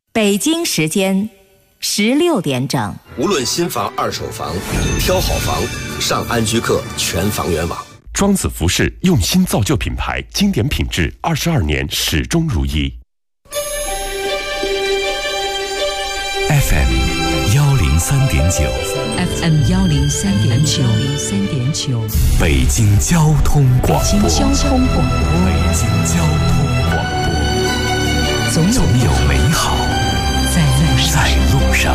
北京时间16点整。 无论新房、二手房，挑好房，上安居客全房源网。 庄子服饰用心造就品牌，经典品质，22年始终如一。 FM 103.9 FM 103.9 北京交通广播。 北京交通广播。总有美好在路上。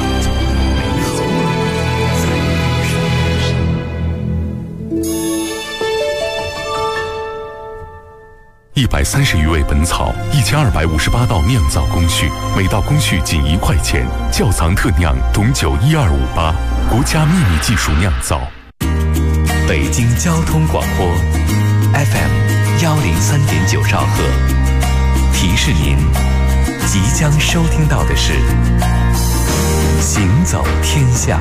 130余味本草，1258道酿造工序，每道工序仅1块钱。窖藏特酿董酒12588，国家秘密技术酿造。 北京交通广播 FM 103.9兆赫，提示您即将收听到的是行走天下。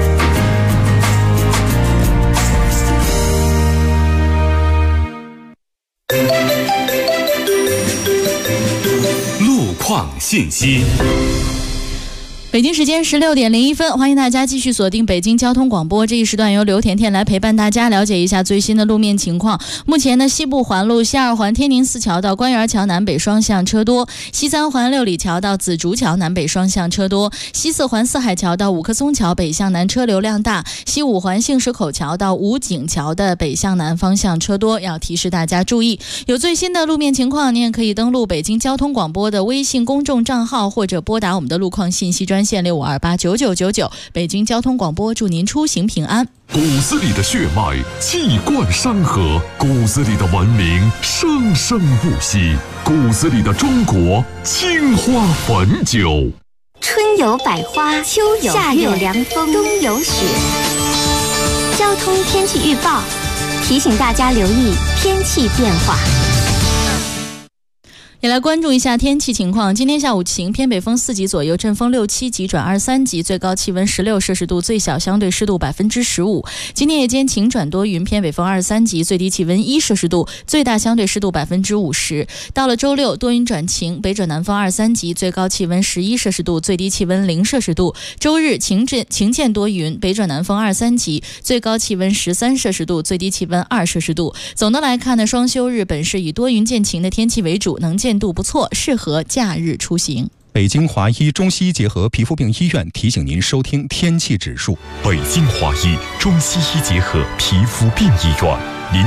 路况信息。 北京时间16点01分，欢迎大家继续锁定北京交通广播。这一时段由刘甜甜来陪伴大家了解一下最新的路面情况。目前呢，西部环路西二环天宁寺桥到官园桥南北双向车多，西三环六里桥到紫竹桥南北双向车多，西四环四海桥到五棵松桥北向南车流量大，西五环杏石口桥到武警桥的北向南方向车多，要提示大家注意。有最新的路面情况，您也可以登录北京交通广播的微信公众账号，或者拨打我们的路况信息专线65289999。北京交通广播祝您出行平安。 骨子里的血脉气贯山河，骨子里的文明生生不息，骨子里的中国青花汾酒。 春有百花，秋有夏有凉风，冬有雪。交通天气预报提醒大家留意天气变化。 也来关注一下天气情况。今天下午晴，偏北风4级左右，阵风6、7级转2、3级，最高气温16摄氏度，最小相对湿度15%。今天夜间晴转多云，偏北风2、3级，最低气温1摄氏度，最大相对湿度50%。到了周六，多云转晴，北转南风2、3级，最高气温11摄氏度，最低气温0摄氏度。周日晴间多云，北转南风2、3级，最高气温13摄氏度，最低气温2摄氏度。总的来看呢，双休日本市以多云见晴的天气为主，能见度不错，适合假日出行。 北京华医中西医结合皮肤病医院提醒您收听天气指数。 北京华医中西医结合皮肤病医院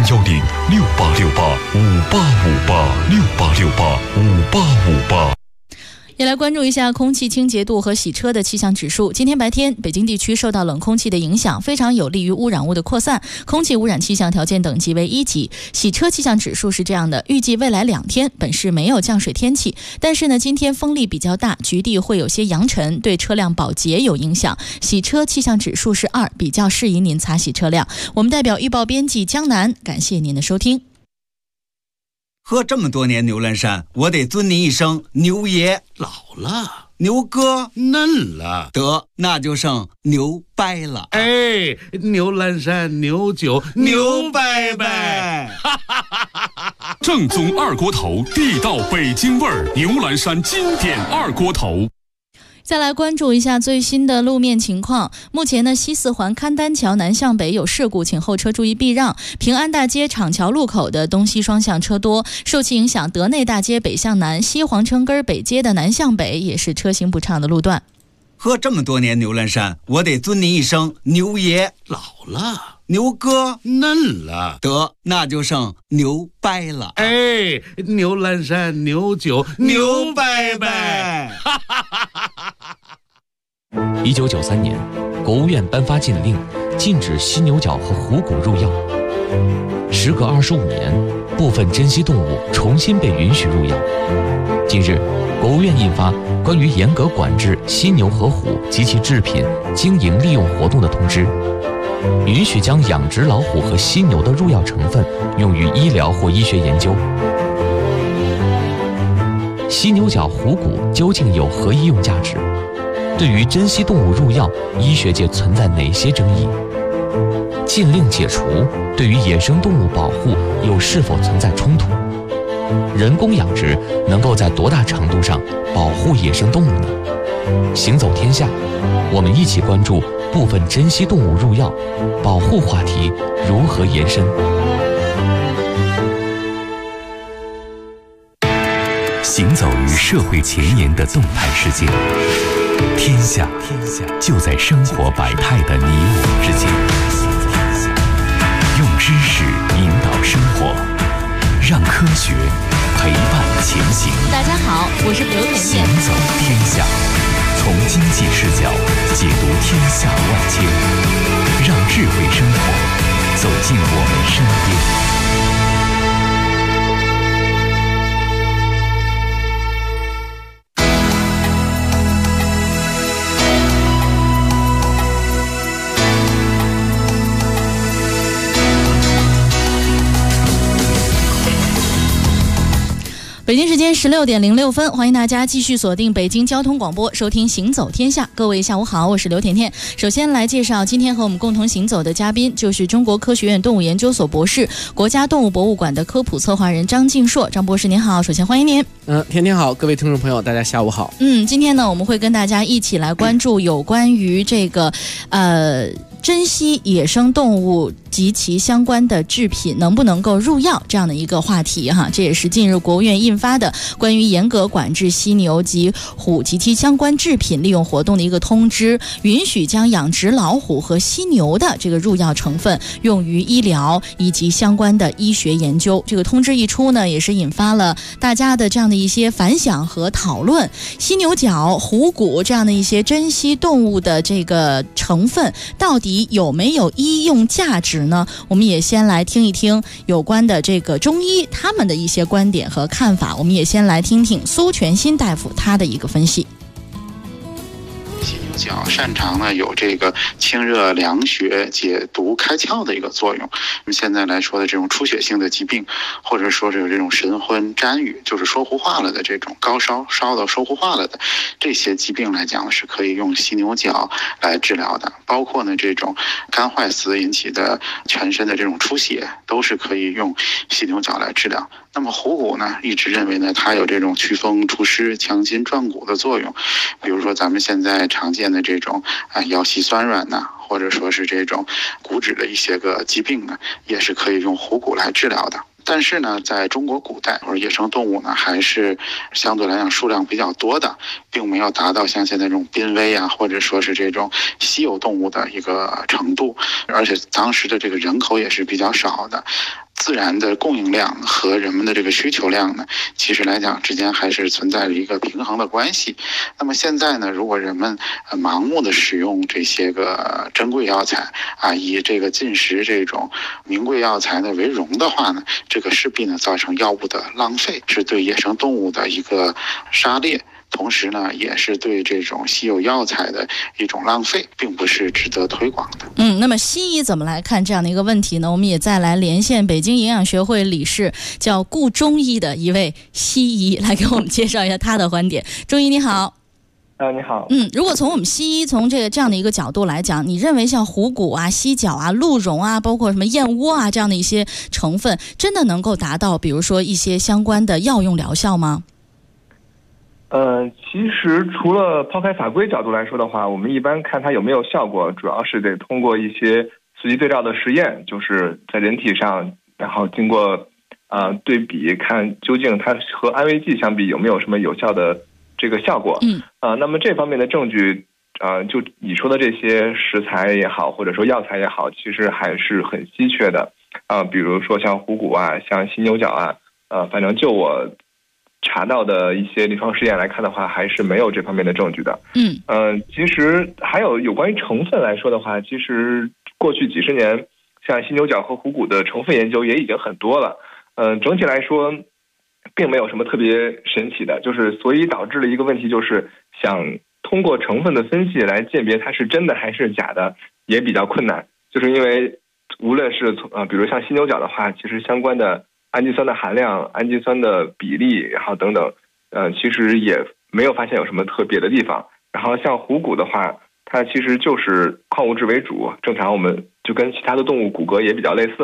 ，0106868585868685858。 也来关注一下空气清洁度和洗车的气象指数。今天白天，北京地区受到冷空气的影响，非常有利于污染物的扩散，空气污染气象条件等级为1级。洗车气象指数是这样的：预计未来2天本市没有降水天气，但是呢，今天风力比较大，局地会有些扬尘，对车辆保洁有影响。洗车气象指数是2，比较适宜您擦洗车辆。我们代表预报编辑江南，感谢您的收听。 喝这么多年牛栏山，我得尊您一声牛爷。 老了， 牛哥嫩了， 得那就剩牛掰了。 哎，牛栏山牛酒牛掰掰。 正宗二锅头，地道北京味儿，牛栏山经典二锅头。 再来关注一下最新的路面情况。目前呢，西四环勘丹桥南向北有事故，请后车注意避让。平安大街厂桥路口的东西双向车多，受其影响，德内大街北向南、西皇城根北街的南向北也是车行不畅的路段。 喝这么多年牛栏山，我得尊您一声牛爷。 老了， 牛哥嫩了， 得那就剩牛掰了。 哎，牛栏山牛酒牛掰掰。 1993年，国务院颁发禁令，禁止犀牛角和虎骨入药。时隔25年，部分珍稀动物重新被允许入药。近日，国务院印发《关于严格管制犀牛和虎及其制品经营利用活动的通知》，允许将养殖老虎和犀牛的入药成分用于医疗或医学研究。犀牛角、虎骨究竟有何医用价值？对于珍稀动物入药，医学界存在哪些争议？禁令解除对于野生动物保护又是否存在冲突？ 人工养殖能够在多大程度上保护野生动物呢？行走天下，我们一起关注部分珍稀动物入药保护话题如何延伸。 行走于社会前沿的动态世界，天下就在生活百态的你我之间。用知识引导生活，让科学陪伴前行。 大家好，我是刘甜甜。 行走天下，从经济视角解读天下万千，让智慧生活走进我们身边。 北京时间16点06分，欢迎大家继续锁定北京交通广播，收听《行走天下》。各位下午好，我是刘甜甜。首先来介绍今天和我们共同行走的嘉宾，就是中国科学院动物研究所博士、国家动物博物馆的科普策划人张晋硕。张博士您好，首先欢迎您。 甜甜好，各位听众朋友，大家下午好。 今天呢，我们会跟大家一起来关注有关于这个珍稀野生动物及其相关的制品能不能够入药这样的一个话题哈，这也是近日国务院印发的关于严格管制犀牛及虎及其相关制品利用活动的一个通知，允许将养殖老虎和犀牛的这个入药成分用于医疗以及相关的医学研究。这个通知一出呢，也是引发了大家的这样的一些反响和讨论。犀牛角、虎骨这样的一些珍稀动物的这个成分到底有没有医用价值呢？我们也先来听一听有关的这个中医他们的一些观点和看法。我们也先来听听苏全新大夫他的一个分析。 犀牛角擅长呢有这个清热凉血、解毒开窍的一个作用。那么现在来说的这种出血性的疾病，或者说是有这种神昏沾雨，就是说糊化了的这种高烧烧到说糊化了的这些疾病来讲，是可以用犀牛角来治疗的。包括呢这种肝坏死引起的全身的这种出血，都是可以用犀牛角来治疗。那么虎骨呢，一直认为呢它有这种祛风除湿、强筋壮骨的作用。比如说咱们现在常见的这种腰膝酸软呐，或者说是这种骨质的一些个疾病呢，也是可以用虎骨来治疗的。但是呢，在中国古代或者野生动物呢，还是相对来讲数量比较多的，并没有达到像现在这种濒危啊，或者说是这种稀有动物的一个程度，而且当时的这个人口也是比较少的。自然的供应量和人们的这个需求量呢，其实来讲之间还是存在着一个平衡的关系。那么现在呢，如果人们盲目的使用这些个珍贵药材啊，以这个进食这种名贵药材呢为荣的话呢，这个势必呢造成药物的浪费，是对野生动物的一个杀猎。同时呢，也是对这种稀有药材的一种浪费，并不是值得推广的。 那么西医怎么来看这样的一个问题呢？我们也再来连线北京营养学会理事叫顾中医的一位西医，来给我们介绍一下他的观点。中医你好。 你好。 如果从我们西医从这样的一个角度来讲，你认为像虎骨啊、犀角啊、鹿茸啊，包括什么燕窝啊这样的一些成分，真的能够达到比如说一些相关的药用疗效吗？ 其实除了抛开法规角度来说的话，我们一般看它有没有效果，主要是得通过一些随机对照的实验，就是在人体上，然后经过对比，看究竟它和安慰剂相比有没有什么有效的这个效果。那么这方面的证据，就你说的这些食材也好，或者说药材也好，其实还是很稀缺的。比如说像虎骨啊，像犀牛角啊，反正就我查到的一些临床试验来看的话，还是没有这方面的证据的。其实还有关于成分来说的话，其实过去几十年，像犀牛角和虎骨的成分研究也已经很多了。整体来说，并没有什么特别神奇的，就是所以导致了一个问题，就是想通过成分的分析来鉴别它是真的还是假的，也比较困难。就是因为无论是比如像犀牛角的话，其实相关的氨基酸的含量、氨基酸的比例，然后等等，其实也没有发现有什么特别的地方。然后像虎骨的话，它其实就是矿物质为主，正常我们就跟其他的动物骨骼也比较类似嘛。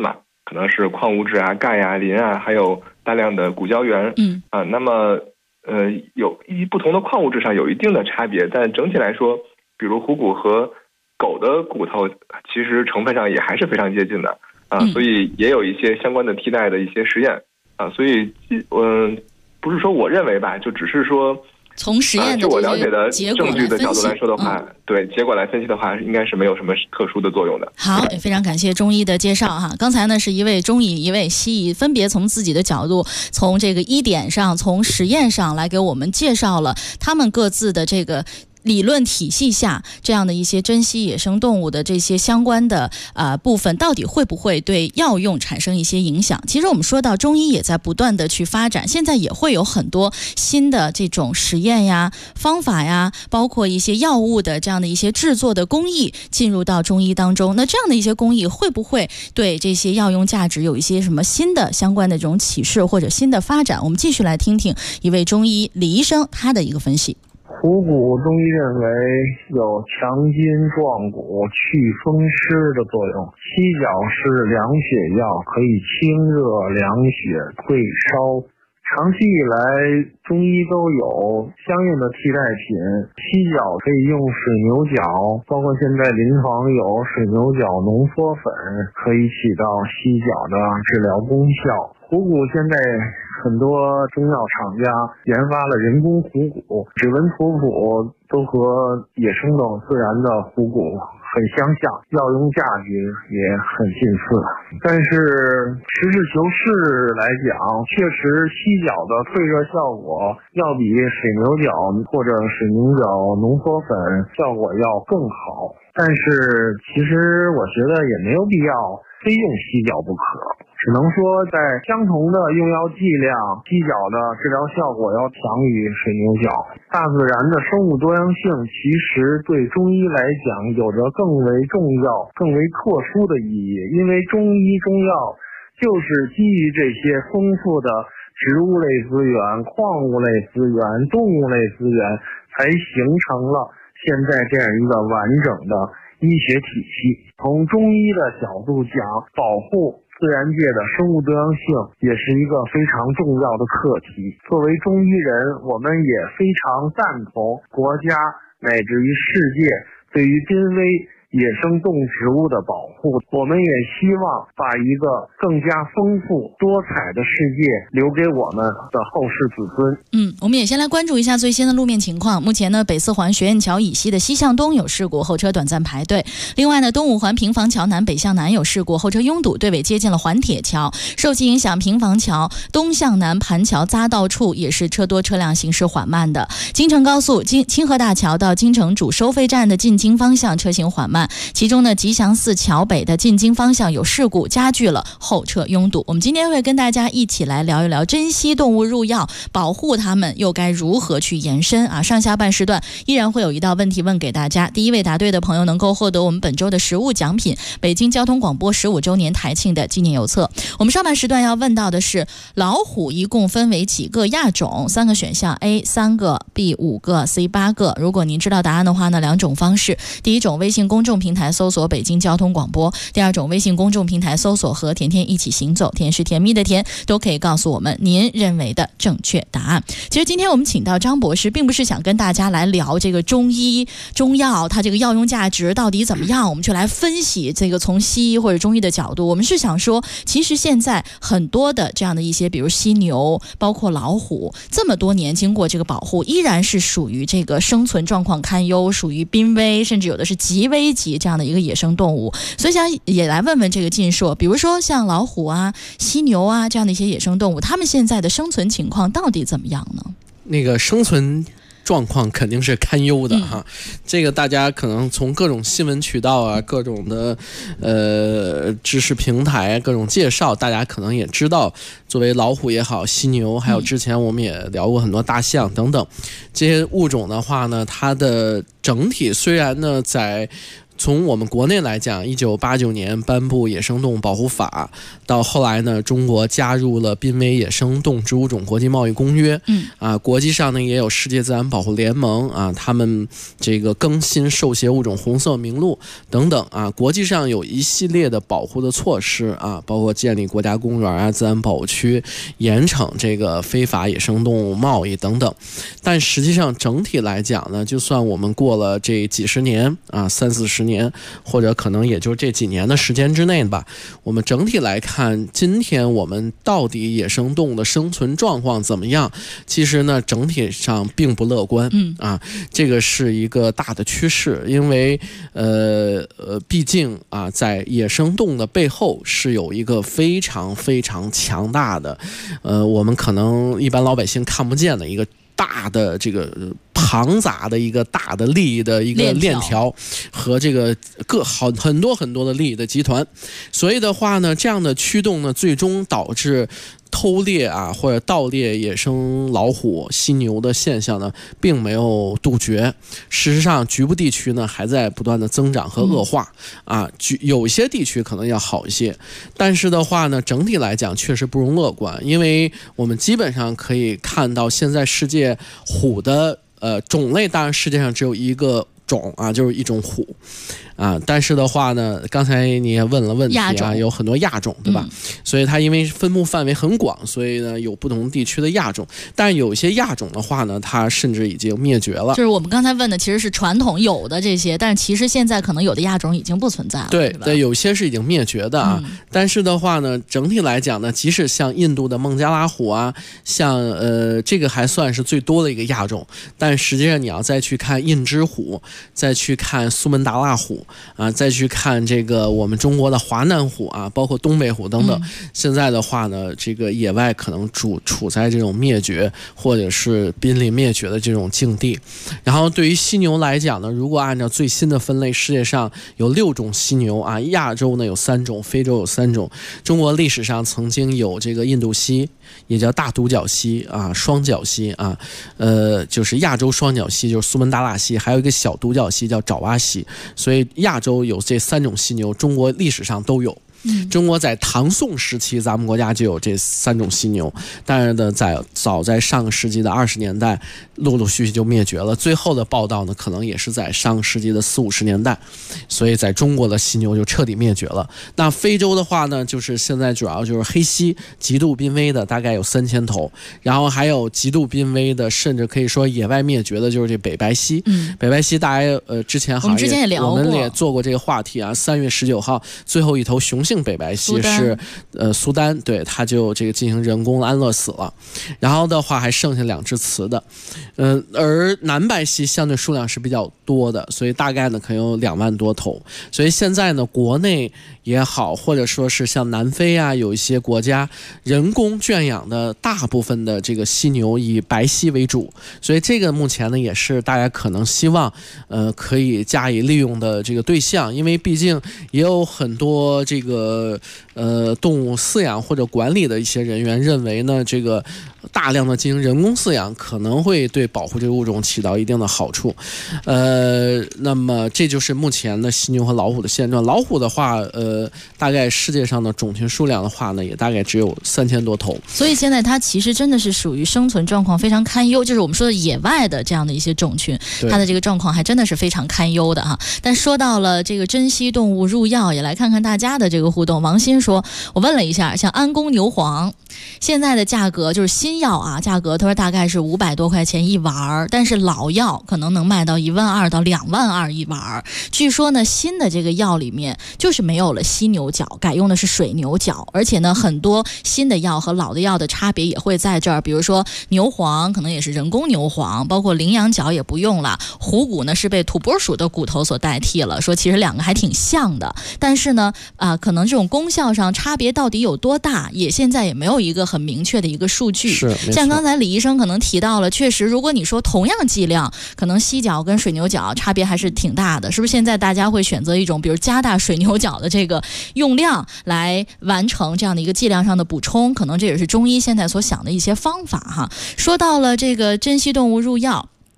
可能是矿物质啊、钙啊、磷啊，还有大量的骨胶原。那么有不同的矿物质上有一定的差别，但整体来说，比如虎骨和狗的骨头其实成分上也还是非常接近的所以也有一些相关的替代的一些实验所以不是说我认为吧，就只是说从实验的就我了解的结果证据的角度来说的话，对结果来分析的话，应该是没有什么特殊的作用的。 好，也非常感谢中医的介绍哈。刚才呢是一位中医，一位西医，分别从自己的角度，从这个医典上，从实验上来给我们介绍了他们各自的这个理论体系下这样的一些珍稀野生动物的这些相关的部分，到底会不会对药用产生一些影响？其实我们说到中医也在不断的去发展，现在也会有很多新的这种实验呀、方法呀，包括一些药物的这样的一些制作的工艺进入到中医当中。那这样的一些工艺会不会对这些药用价值有一些什么新的相关的这种启示或者新的发展？我们继续来听听一位中医李医生他的一个分析。 虎骨中医认为有强筋壮骨、祛风湿的作用。犀角是凉血药，可以清热凉血、退烧。长期以来，中医都有相应的替代品。犀角可以用水牛角，包括现在临床有水牛角浓缩粉，可以起到犀角的治疗功效。虎骨现在很多中药厂家研发了人工虎骨，指纹图谱都和野生的自然的虎骨很相像，药用价值也很近似。但是实事求是来讲，确实犀角的退热效果要比水牛角或者水牛角浓缩粉效果要更好。但是其实我觉得也没有必要非用犀角不可，只能说在相同的用药剂量，犀角的治疗效果要强于水牛角。大自然的生物多样性其实对中医来讲有着更为重要、更为特殊的意义，因为中医中药就是基于这些丰富的植物类资源、矿物类资源、动物类资源，才形成了现在这样一个完整的医学体系。从中医的角度讲，保护自然界的生物多样性也是一个非常重要的课题。作为中医人，我们也非常赞同国家乃至于世界对于濒危野生动植物的保护。我们也希望把一个更加丰富多彩的世界留给我们的后世子孙。 我们也先来关注一下最新的路面情况。目前呢，北四环学院桥以西的西向东有事故，后车短暂排队。另外呢，东五环平房桥南北向南有事故，后车拥堵，队尾接近了环铁桥。受其影响，平房桥东向南盘桥匝道处也是车多车辆行驶缓慢的。京承高速清河大桥到京承主收费站的进京方向车行缓慢，其中呢，吉祥寺桥北的进京方向有事故，加剧了后车拥堵。我们今天会跟大家一起来聊一聊珍稀动物入药，保护它们又该如何去延伸啊？上下半时段依然会有一道问题问给大家，第一位答对的朋友能够获得我们本周的实物奖品——北京交通广播15周年台庆的纪念邮册。我们上半时段要问到的是，老虎一共分为几个亚种？3个选项 ：A 3个 ，B 5个 ，C 8个。如果您知道答案的话呢，2种方式：第一种，微信公众平台搜索北京交通广播；第二种，微信公众平台搜索和甜甜一起行走，甜是甜蜜的甜，都可以告诉我们您认为的正确答案。其实今天我们请到张博士，并不是想跟大家来聊这个中医中药它这个药用价值到底怎么样，我们就来分析这个从西医或者中医的角度。我们是想说，其实现在很多的这样的一些，比如犀牛，包括老虎，这么多年经过这个保护，依然是属于这个生存状况堪忧，属于濒危，甚至有的是极危级这样的一个野生动物。所以想也来问问这个进硕，比如说像老虎啊、犀牛啊这样的一些野生动物，它们现在的生存情况到底怎么样呢？ 那个生存状况肯定是堪忧的哈，这个大家可能从各种新闻渠道啊、各种的知识平台、各种介绍，大家可能也知道，作为老虎也好、犀牛，还有之前我们也聊过很多大象等等这些物种的话呢，它的整体虽然呢在从我们国内来讲，1989年颁布野生动物保护法，到后来呢，中国加入了濒危野生动植物种国际贸易公约，国际上呢也有世界自然保护联盟啊，他们这个更新受协物种红色名录等等啊，国际上有一系列的保护的措施啊，包括建立国家公园啊、自然保护区，严惩这个非法野生动物贸易等等。但实际上整体来讲呢，就算我们过了这几十年啊，30-40年，或者可能也就这几年的时间之内吧，我们整体来看，今天我们到底野生动物的生存状况怎么样？其实呢，整体上并不乐观。这个是一个大的趋势，因为毕竟啊，在野生动物的背后是有一个非常非常强大的，我们可能一般老百姓看不见的一个大的这个庞杂的一个大的利益的一个链条和这个很多很多的利益的集团，所以的话呢，这样的驱动呢，最终导致偷猎啊或者盗猎野生老虎、犀牛的现象呢，并没有杜绝。事实上，局部地区呢还在不断的增长和恶化啊，有一些地区可能要好一些，但是的话呢，整体来讲确实不容乐观，因为我们基本上可以看到，现在世界虎的种类，当然世界上只有一个种啊，就是一种虎啊，但是的话呢，刚才你也问了问题啊，有很多亚种，对吧？所以它因为分布范围很广，所以呢有不同地区的亚种，但有一些亚种的话呢，它甚至已经灭绝了。就是我们刚才问的其实是传统有的这些，但是其实现在可能有的亚种已经不存在了。 对，有些是已经灭绝的啊。但是的话呢，整体来讲呢，即使像印度的孟加拉虎啊，像这个还算是最多的一个亚种，但实际上你要再去看印支虎，再去看苏门答腊虎啊，再去看这个我们中国的华南虎啊，包括东北虎等等，现在的话呢，这个野外可能处在这种灭绝或者是濒临灭绝的这种境地。然后对于犀牛来讲呢，如果按照最新的分类，世界上有6种犀牛啊，亚洲呢有3种，非洲有3种。中国历史上曾经有这个印度犀，也叫大独角犀啊，双角犀啊，就是亚洲双角犀就是苏门答腊犀，还有一个小独角犀叫爪哇犀，所以亚洲有这3种犀牛，中国历史上都有。中国在唐宋时期，咱们国家就有这3种犀牛，但是呢，早在上个世纪的20年代，陆陆续续就灭绝了。最后的报道呢，可能也是在上个世纪的40-50年代，所以在中国的犀牛就彻底灭绝了。那非洲的话呢，就是现在主要就是黑犀，极度濒危的大概有3000头，然后还有极度濒危的，甚至可以说野外灭绝的，就是这北白犀。北白犀大家之前好像也聊过，我们也做过这个话题啊。3月19号，最后一头雄性北白犀是苏丹，对，它就这个进行人工安乐死了。然后的话还剩下2只雌的，而南白犀相对数量是比较多的，所以大概呢可能有2万多头。所以现在呢，国内也好，或者说是像南非啊，有一些国家人工圈养的大部分的这个犀牛以白犀为主，所以这个目前呢也是大家可能希望可以加以利用的这个对象，因为毕竟也有很多这个动物饲养或者管理的一些人员认为呢，这个大量的进行人工饲养可能会对保护这个物种起到一定的好处。那么这就是目前的犀牛和老虎的现状。老虎的话，大概世界上的种群数量的话呢，也大概只有3000多头。 所以现在它其实真的是属于生存状况非常堪忧，就是我们说的野外的这样的一些种群，它的这个状况还真的是非常堪忧的哈。但说到了这个珍稀动物入药，也来看看大家的这个互动。王鑫说，我问了一下，像安宫牛黄现在的价格就是新药啊，价格他说大概是500多块钱一丸，但是老药可能能卖到12000到2万2一丸。据说呢，新的这个药里面就是没有了犀牛角，改用的是水牛角，而且呢，很多新的药和老的药的差别也会在这儿，比如说牛黄可能也是人工牛黄，包括羚羊角也不用了，虎骨呢是被土拨鼠的骨头所代替了，说其实2个还挺像的，但是呢，可能这种功效上差别到底有多大，也现在也没有一个很明确的一个数据。像刚才李医生可能提到了，确实如果你说同样剂量，可能犀角跟水牛角差别还是挺大的，是不是？现在大家会选择一种比如加大水牛角的这个用量来完成这样的一个剂量上的补充，可能这也是中医现在所想的一些方法哈。说到了这个珍稀动物入药，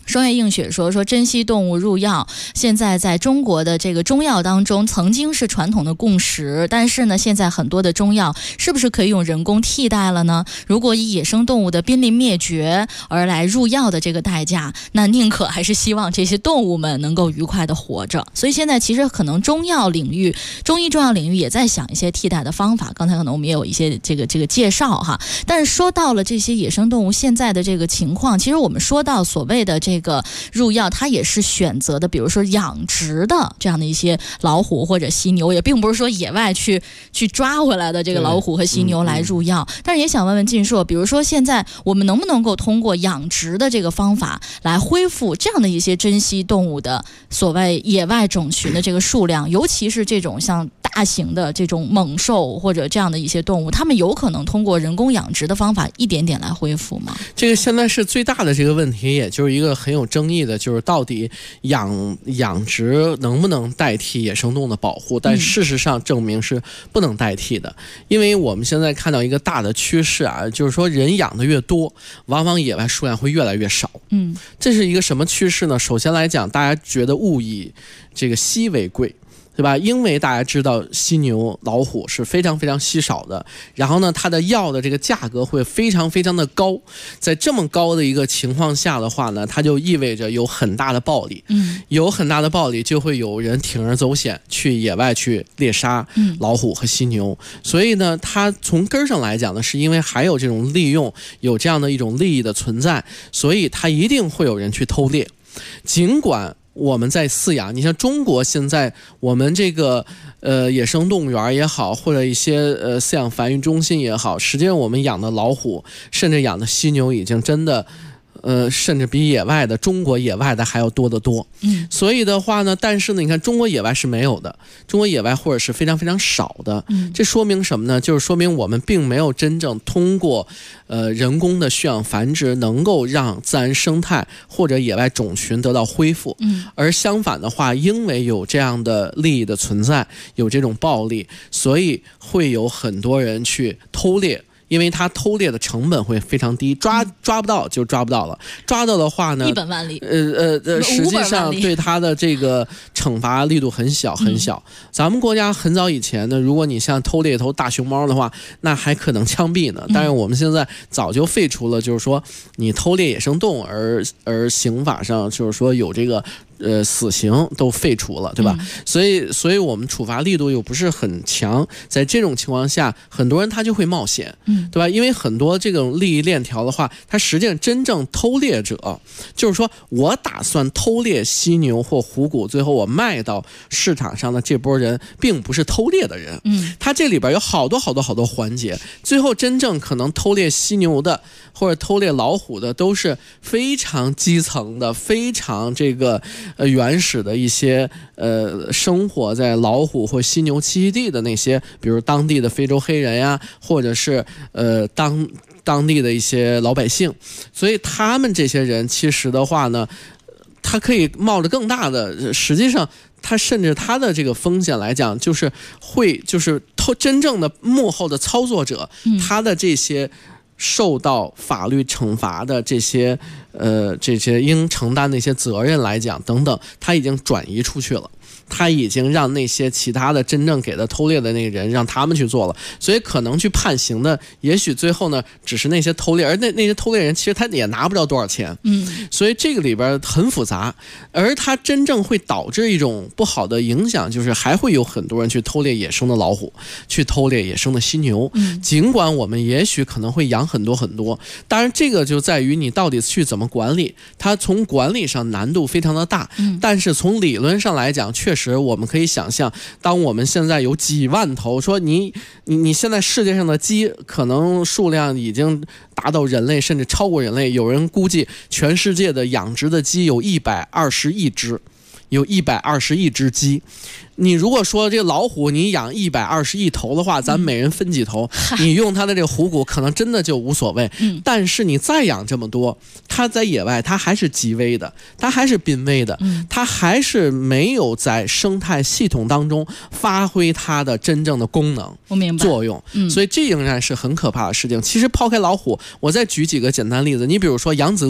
双月映雪说珍稀动物入药，现在在中国的这个中药当中曾经是传统的共识，但是呢，现在很多的中药是不是可以用人工替代了呢？如果以野生动物的濒临灭绝而来入药的这个代价，那宁可还是希望这些动物们能够愉快的活着。所以现在其实可能中医中药领域也在想一些替代的方法。刚才可能我们也有一些这个介绍哈，但是说到了这些野生动物现在的这个情况，其实我们说到所谓的这个入药，它也是选择的，比如说养殖的这样的一些老虎或者犀牛，也并不是说野外去抓回来的这个老虎和犀牛来入药。但是也想问问晋硕，比如说现在我们能不能够通过养殖的这个方法来恢复这样的一些珍稀动物的所谓野外种群的这个数量，尤其是这种像大型的这种猛兽或者这样的一些动物，它们有可能通过人工养殖的方法一点点来恢复吗？ 这个现在是最大的这个问题，也就是一个很有争议的，就是到底养殖能不能代替野生动物的保护？但事实上证明是不能代替的，因为我们现在看到一个大的趋势啊，就是说人养的越多，往往野外数量会越来越少。这是一个什么趋势呢？首先来讲，大家觉得物以这个稀为贵，对吧？因为大家知道犀牛、老虎是非常非常稀少的，然后呢，它的药的这个价格会非常非常的高，在这么高的一个情况下的话呢，它就意味着有很大的暴利，有很大的暴利，就会有人铤而走险去野外去猎杀老虎和犀牛。所以呢，它从根上来讲呢，是因为还有这种利用，有这样的一种利益的存在，所以它一定会有人去偷猎，尽管我们在饲养，你像中国现在我们这个野生动物园也好，或者一些饲养繁育中心也好，实际上我们养的老虎甚至养的犀牛已经真的甚至比中国野外的还要多得多。所以的话呢，但是呢，你看中国野外是没有的，中国野外或者是非常非常少的。这说明什么呢？就是说明我们并没有真正通过人工的驯养繁殖能够让自然生态或者野外种群得到恢复。而相反的话，因为有这样的利益的存在，有这种暴利，所以会有很多人去偷猎。因为它偷猎的成本会非常低，抓不到就抓不到了，抓到的话呢， 一本万利。 实际上对它的这个惩罚力度很小很小。咱们国家很早以前呢，如果你像偷猎一头大熊猫的话，那还可能枪毙呢。但是我们现在早就废除了，就是说你偷猎野生动物而刑法上就是说有这个死刑都废除了，对吧？所以我们处罚力度又不是很强，在这种情况下，很多人他就会冒险，对吧？因为很多这种利益链条的话，它实际上真正偷猎者，就是说我打算偷猎犀牛或虎骨，最后我卖到市场上的这波人，并不是偷猎的人，他这里边有好多环节，最后真正可能偷猎犀牛的或者偷猎老虎的，都是非常基层的，非常这个原始的一些生活在老虎或犀牛栖息地的那些，比如当地的非洲黑人呀，或者是当地的一些老百姓。所以他们这些人其实的话呢，他可以冒着更大的，实际上他甚至他的这个风险来讲，就是真正的幕后的操作者，他的这些受到法律惩罚的这些应承担的一些责任来讲等等，他已经转移出去了，他已经让那些其他的真正给他偷猎的那个人让他们去做了，所以可能去判刑的也许最后呢只是那些偷猎，而那些偷猎人其实他也拿不着多少钱。所以这个里边很复杂，而它真正会导致一种不好的影响，就是还会有很多人去偷猎野生的老虎，去偷猎野生的犀牛。尽管我们也许可能会养很多，当然这个就在于你到底去怎么管理，它从管理上难度非常的大，但是从理论上来讲，确实我们可以想象，当我们现在有几万头，说你现在世界上的鸡可能数量已经达到人类，甚至超过人类，有人估计全世界的养殖的鸡有120亿只，有120亿只鸡。你如果说这个老虎你养120亿头的话，咱每人分几头，你用它的这个虎骨可能真的就无所谓。但是你再养这么多，它在野外它还是极微的，它还是濒危的，它还是没有在生态系统当中发挥它的真正的功能作用。所以这仍然是很可怕的事情。其实抛开老虎，我再举几个简单例子，你比如说扬子鳄。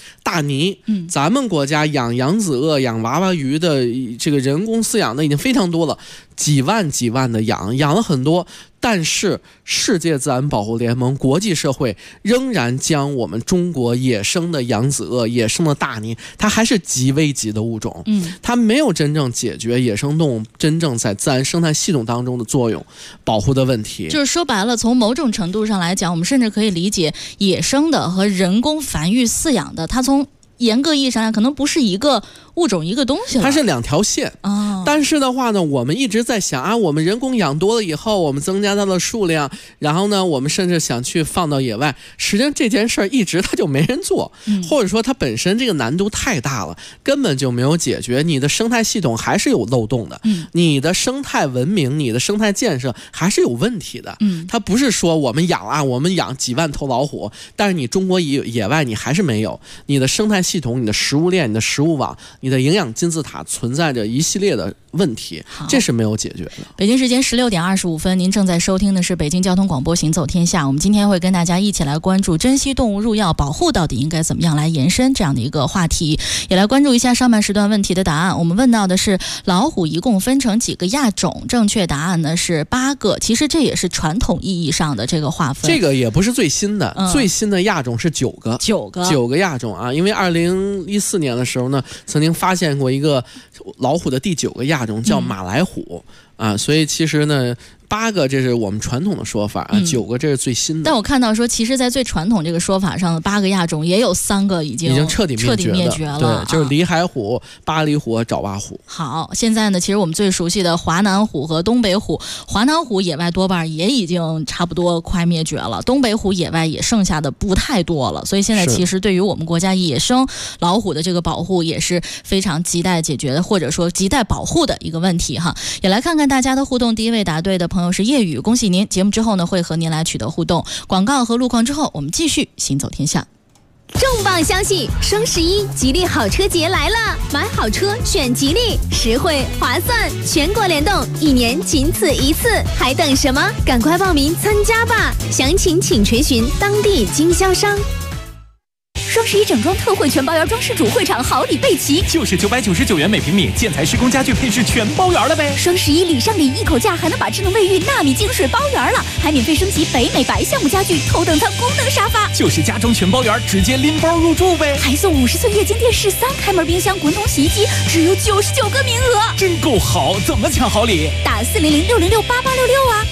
大鲵，咱们国家养扬子鳄、养娃娃鱼的这个人工饲养的已经非常多了，几万的养了很多，但是世界自然保护联盟、国际社会仍然将我们中国野生的扬子鳄、野生的大鲵，它还是极危级的物种，它没有真正解决野生动物真正在自然生态系统当中的作用、保护的问题。 就是说白了，从某种程度上来讲，我们甚至可以理解野生的和人工繁育饲养的，它从严格意义上来可能不是一个物种一个东西了， 它是两条线。但是的话呢，我们一直在想啊，我们人工养多了以后，我们增加它的数量，然后呢，我们甚至想去放到野外。实际上这件事儿一直它就没人做，或者说它本身这个难度太大了，根本就没有解决。你的生态系统还是有漏洞的，你的生态文明、你的生态建设还是有问题的。它不是说我们养几万头老虎，但是你中国野外你还是没有，你的生态系统、你的食物链、你的食物网、你的营养金字塔存在着一系列的问题，这是没有解决的。 北京时间16点25分，您正在收听的是北京交通广播行走天下。我们今天会跟大家一起来关注珍稀动物入药保护到底应该怎么样来延伸这样的一个话题，也来关注一下上半时段问题的答案。我们问到的是老虎一共分成几个亚种，正确答案呢是8个。其实这也是传统意义上的这个划分， 这个也不是最新的，最新的亚种是9个，9个亚种啊。因为2014年的时候呢，曾经发现过一个老虎的第9个亚种叫马来虎啊，所以其实呢8个这是我们传统的说法啊，9个这是最新的。 但我看到说，其实在最传统这个说法上的8个亚种也有3个已经彻底灭绝了。 对，就是狸海虎、巴黎虎和爪哇虎。 好，现在呢，其实我们最熟悉的华南虎和东北虎，华南虎野外多半也已经差不多快灭绝了，东北虎野外也剩下的不太多了，所以现在其实对于我们国家野生老虎的这个保护也是非常亟待解决的，或者说亟待保护的一个问题哈。也来看看大家的互动，第一位答对的朋友是叶宇，恭喜您！节目之后呢，会和您来取得互动。广告和路况之后，我们继续行走天下。 重磅消息！双11吉利好车节来了，买好车选吉利，实惠划算，全国联动，1年仅此一次，还等什么？赶快报名参加吧！详情请垂询当地经销商。 双11整装特惠全包圆装饰主会场好礼备齐， 就是999元每平米，建材施工家具配饰全包圆了呗。 双11礼上礼一口价，还能把智能卫浴纳米净水包圆了，还免费升级北美白橡木家具头等舱功能沙发， 就是家装全包圆，直接拎包入住呗。 还送50寸液晶电视、3开门冰箱、滚筒洗衣机，只有99个名额， 真够好！怎么抢好礼？ 打400-606-8866啊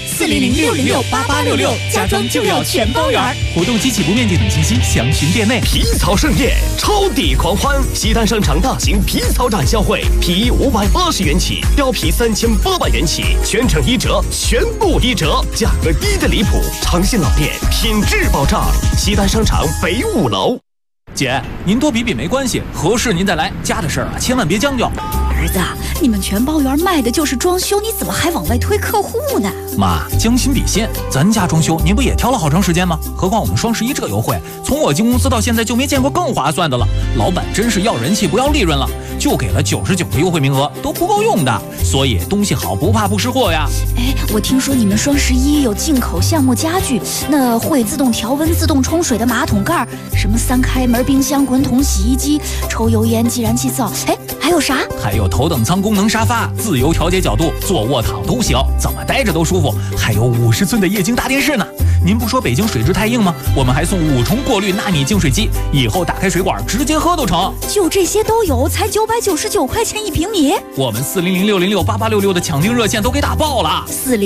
，400-606-8866，家装就要全包圆。 活动及起步面积等信息详询店内。 皮草盛宴，超抵狂欢！西单商场大型皮草展销会，皮衣580元起，貂皮3800元起，全程1折，全部1折，价格低得离谱。诚信老店，品质保障。西单商场北5楼。 姐，您多比比没关系，合适您再来。家的事儿啊，千万别将就。 儿子，你们全包圆卖的就是装修，你怎么还往外推客户呢？ 妈，将心比心，咱家装修您不也挑了好长时间吗？何况我们双11这优惠，从我进公司到现在就没见过更划算的了。老板真是要人气不要利润了，就给了99个优惠名额，都不够用的。所以东西好不怕不识货呀。 哎，我听说你们双11有进口橡木家具，那会自动调温、自动冲水的马桶盖，什么3开门冰箱、滚筒洗衣机、抽油烟计燃器灶，哎，还有啥？ 还有头等舱功能沙发，自由调节角度，坐卧躺都行，怎么待着都舒服。还有50寸的液晶大电视呢。您不说北京水质太硬吗？我们还送5重过滤纳米净水机，以后打开水管直接喝都成。 就这些都有，才999块钱1平米。 我们400-606-8866的抢订热线都给打爆了。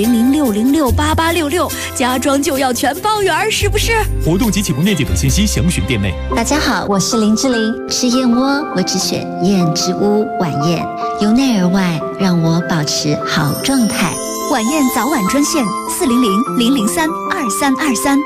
400-606-8866，家装就要全包圆，是不是？ 活动及起步面积等信息详询店内。 大家好，我是林志玲。吃燕窝，我只选燕之屋晚宴，由内而外让我保持好状态。 晚宴早晚专线400-003-2323。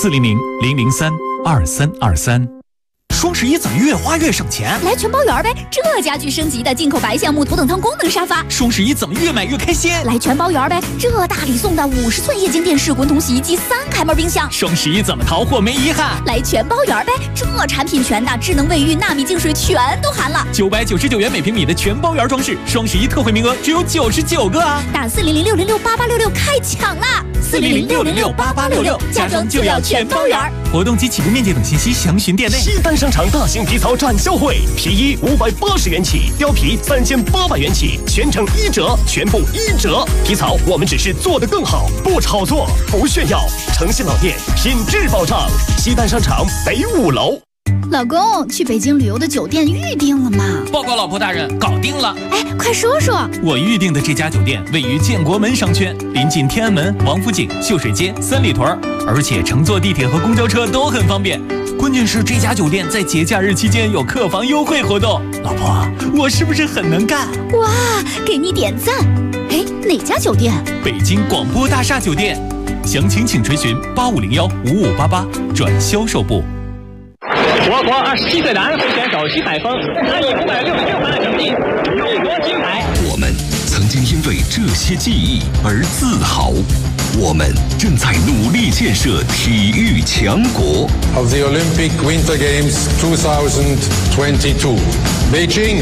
400-003-2323。双11怎么越花越省钱？ 来全包圆呗！这家具升级的进口白橡木头等舱功能沙发。 双11怎么越买越开心？ 来全包圆呗！这大礼送的50寸液晶电视、滚筒洗衣机、3开门冰箱。 双11怎么淘货没遗憾？ 来全包圆呗！这产品全的，智能卫浴、纳米净水全都含了。 999元每平米的全包圆装饰，双11特惠名额只有99个啊！ 打400-606-8866开抢啦 ，4006068866，家装就要全包圆。活动及起步面积等信息详询店内。 西单商场大型皮草展销会，皮衣580元起，貂皮3800元起，全程1折，全部1折。皮草我们只是做得更好，不炒作，不炫耀，诚信老店，品质保障。西单商场北5楼。 老公，去北京旅游的酒店预定了吗？ 报告老婆大人，搞定了。 哎，快说说。 我预定的这家酒店位于建国门商圈，临近天安门、王府井、秀水街、三里屯，而且乘坐地铁和公交车都很方便。关键是这家酒店在节假日期间有客房优惠活动。老婆，我是不是很能干？ 哇，给你点赞。哎，哪家酒店？ 北京广播大厦酒店。详情请垂询85015588转销售部。 我国27岁男会选手徐海峰参与566分的成绩，入国金牌。 我们曾经因为这些记忆而自豪，我们正在努力建设体育强国。 Of the Olympic Winter Games 2022, Beijing。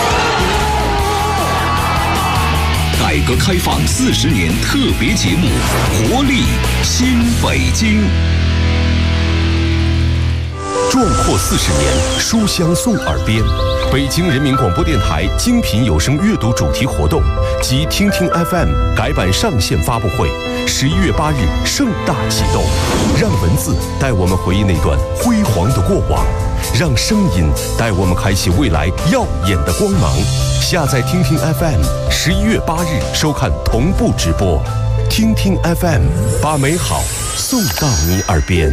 改革开放40年特别节目，活力新北京。 壮阔40年，书香送耳边。北京人民广播电台精品有声阅读主题活动及听听 FM 改版上线发布会，11月8日盛大启动。让文字带我们回忆那段辉煌的过往，让声音带我们开启未来耀眼的光芒。下载听听 FM，11月8日收看同步直播。听听 FM， 把美好送到你耳边。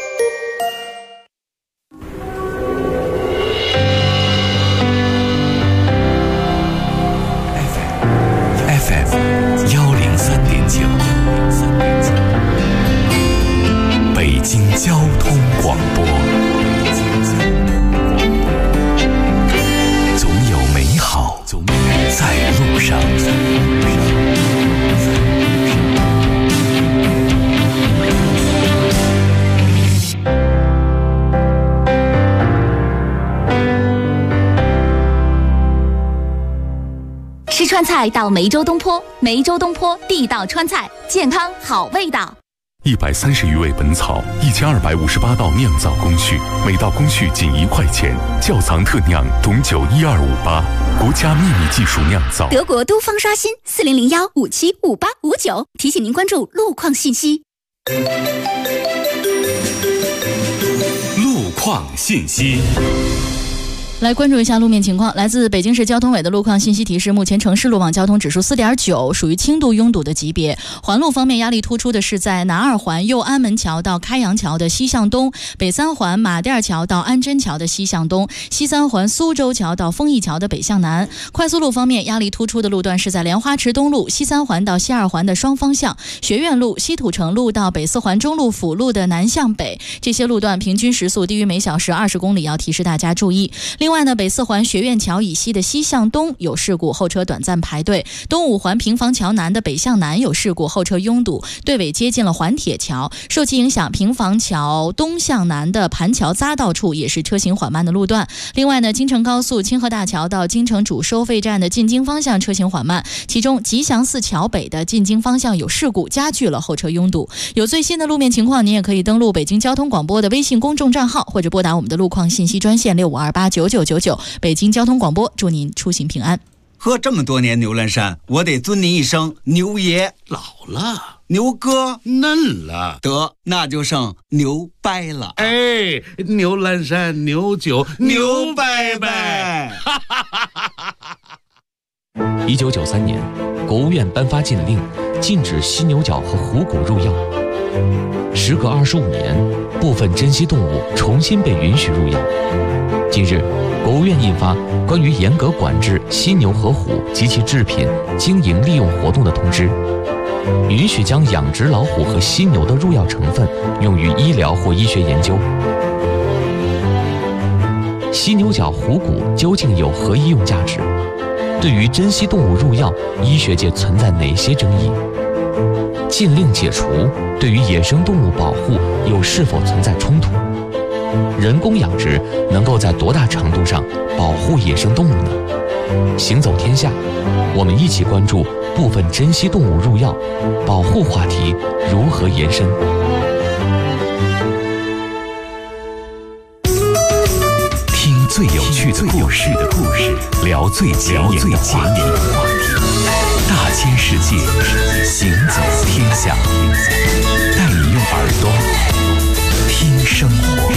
北京交通广播，总有美好在路上。 吃川菜到梅州东坡，梅州东坡地道川菜，健康好味道。 130余味本草，1258道酿造工序，每道工序仅1块钱。窖藏特酿董酒12588，国家秘密技术酿造。 德国都方刷新4001575859，提醒您关注路况信息。 路况信息。 来关注一下路面情况。来自北京市交通委的路况信息提示，目前城市路网交通指数4.9，属于轻度拥堵的级别。环路方面，压力突出的是在南二环右安门桥到开阳桥的西向东，北三环马甸桥到安贞桥的西向东，西三环苏州桥到丰益桥的北向南。快速路方面，压力突出的路段是在莲花池东路西三环到西二环的双方向，学院路西土城路到北四环中路辅路的南向北，这些路段平均时速低于每小时20公里，要提示大家注意。另外呢，北四环学院桥以西的西向东有事故，后车短暂排队。东五环平房桥南的北向南有事故，后车拥堵，队尾接近了环铁桥。受其影响，平房桥东向南的盘桥匝道处也是车行缓慢的路段。另外呢，京承高速清河大桥到京承主收费站的进京方向车行缓慢，其中吉祥寺桥北的进京方向有事故，加剧了后车拥堵。有最新的路面情况，您也可以登录北京交通广播的微信公众账号，或者拨打我们的路况信息专线65289999。北京交通广播，祝您出行平安。 喝这么多年牛栏山，我得尊您一声牛爷。 老了， 牛哥嫩了， 得那就剩牛掰了。 哎，牛栏山牛酒牛掰掰。 1993年，国务院颁发禁令，禁止犀牛角和虎骨入药。时隔25年，部分珍稀动物重新被允许入药。近日，国务院印发《关于严格管制犀牛和虎及其制品经营利用活动的通知》，允许将养殖老虎和犀牛的入药成分用于医疗或医学研究。犀牛角、虎骨究竟有何医用价值？对于珍稀动物入药，医学界存在哪些争议？禁令解除对于野生动物保护又是否存在冲突？人工养殖能够在多大程度上保护野生动物呢？行走天下，我们一起关注部分珍稀动物入药，保护话题如何延伸？ 听最有趣的故事，聊最前沿的话题。大千世界，行走天下，带你用耳朵听生活。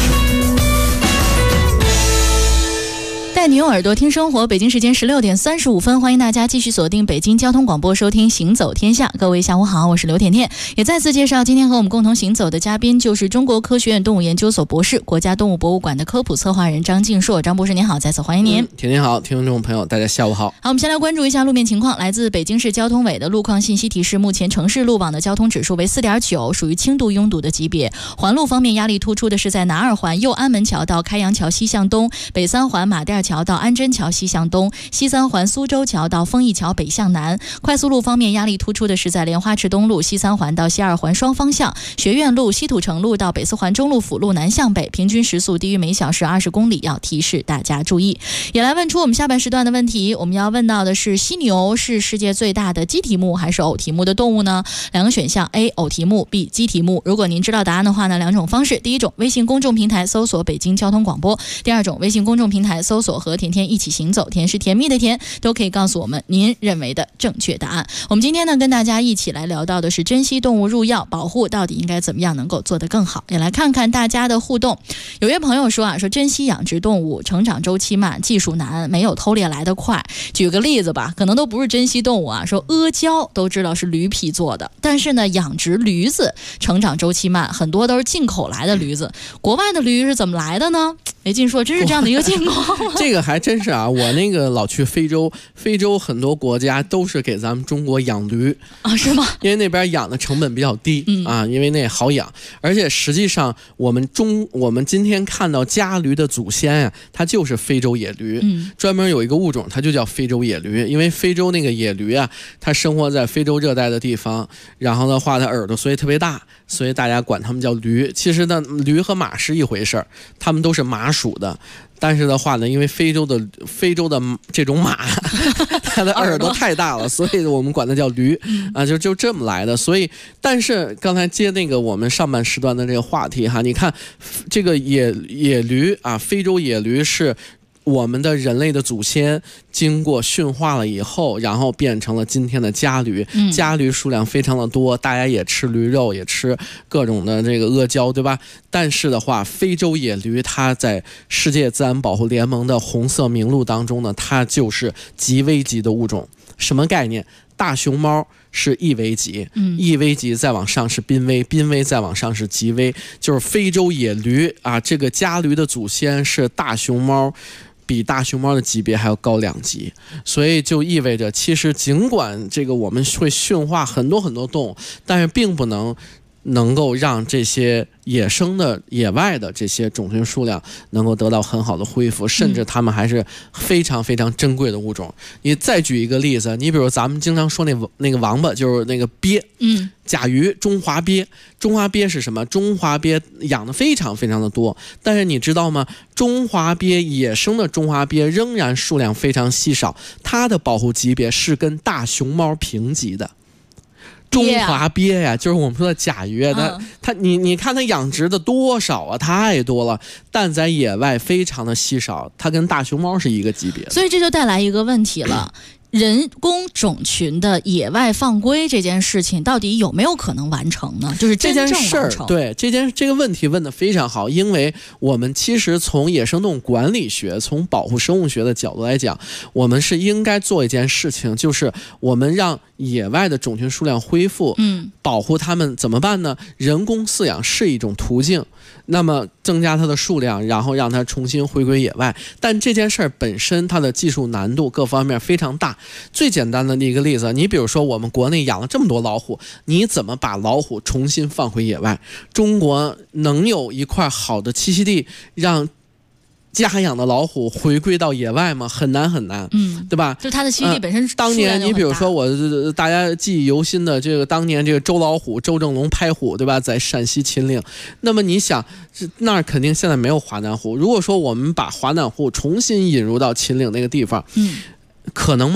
带你用耳朵听生活，北京时间16点35分，欢迎大家继续锁定北京交通广播收听行走天下。各位下午好，我是刘甜甜，也再次介绍今天和我们共同行走的嘉宾就是中国科学院动物研究所博士、国家动物博物馆的科普策划人张敬硕。张博士您好，再次欢迎您。 甜甜好，听众朋友大家下午好。 好，我们先来关注一下路面情况。来自北京市交通委的路况信息提示，目前城市路网的交通指数为 4.9， 属于轻度拥堵的级别。环路方面压力突出的是在南二环右安门桥到开阳桥西向东，北三环马甸桥到安贞桥西向东，西三环苏州桥到丰益桥北向南。快速路方面压力突出的是在莲花池东路西三环到西二环双方向，学院路西土城路到北四环中路辅路南向北，平均时速低于每小时20公里，要提示大家注意。也来问出我们下半时段的问题，我们要问到的是犀牛是世界最大的鸡蹄目还是偶蹄目的动物呢？两个选项 A 偶蹄目 B 鸡蹄目。如果您知道答案的话呢，两种方式，第一种微信公众平台搜索北京交通广播，第二种微信公众平台搜索和甜甜一起行走，甜是甜蜜的甜，都可以告诉我们您认为的正确答案。我们今天呢跟大家一起来聊到的是珍稀动物入药保护到底应该怎么样能够做得更好，也来看看大家的互动。有位朋友说说珍稀养殖动物成长周期慢，技术难，没有偷猎来得快。举个例子吧，可能都不是珍稀动物啊，说阿胶都知道是驴皮做的，但是呢养殖驴子成长周期慢，很多都是进口来的驴子。国外的驴是怎么来的呢？静说真是这样的一个情况吗？ 这个还真是啊，我那个老去非洲很多国家都是给咱们中国养驴啊，是吗？ 因为那边养的成本比较低啊，因为那好养，而且实际上我们今天看到家驴的祖先啊，它就是非洲野驴，专门有一个物种，它就叫非洲野驴，因为非洲那个野驴啊，它生活在非洲热带的地方，然后的话它耳朵所以特别大，所以大家管它们叫驴。其实呢，驴和马是一回事儿，它们都是马属的。但是的话呢，因为非洲的这种马，它的耳朵太大了，所以我们管它叫驴啊，就这么来的。所以，但是刚才接那个我们上半时段的这个话题哈，你看这个野驴啊，非洲野驴是我们的人类的祖先经过驯化了以后，然后变成了今天的家驴。家驴数量非常的多，大家也吃驴肉，也吃各种的这个阿胶，对吧？但是的话，非洲野驴它在世界自然保护联盟的红色名录当中呢，它就是极危级的物种。什么概念？大熊猫是易危级，易危级再往上是濒危，濒危再往上是极危。就是非洲野驴啊，这个家驴的祖先是大熊猫，比大熊猫的级别还要高2级，所以就意味着，其实尽管这个我们会驯化很多很多动物，但是并不能够让这些野生的野外的这些种群数量能够得到很好的恢复，甚至它们还是非常非常珍贵的物种。你再举一个例子，你比如咱们经常说那个王八，就是那个鳖，甲鱼，中华鳖。中华鳖是什么？中华鳖养的非常非常的多，但是你知道吗？中华鳖野生的中华鳖仍然数量非常稀少，它的保护级别是跟大熊猫平级的。中华鳖呀，就是我们说的甲鱼，你看它养殖的多少啊，太多了，但在野外非常的稀少，它跟大熊猫是一个级别的。 所以这就带来一个问题了。人工种群的野外放归这件事情到底有没有可能完成呢？就是真正完成。这件事儿， 对这个问题问得非常好，因为我们其实从野生动物管理学、从保护生物学的角度来讲，我们是应该做一件事情，就是我们让野外的种群数量恢复，保护它们怎么办呢？人工饲养是一种途径。那么增加它的数量，然后让它重新回归野外，但这件事儿本身它的技术难度各方面非常大。最简单的一个例子，你比如说我们国内养了这么多老虎，你怎么把老虎重新放回野外？中国能有一块好的栖息地让家养的老虎回归到野外吗？很难很难，对吧？ 就它的栖息地本身当年你比如说大家记忆犹新的这个当年这个周老虎、周正龙拍虎，对吧？在陕西秦岭，那么你想，那儿肯定现在没有华南虎。如果说我们把华南虎重新引入到秦岭那个地方，可能吗？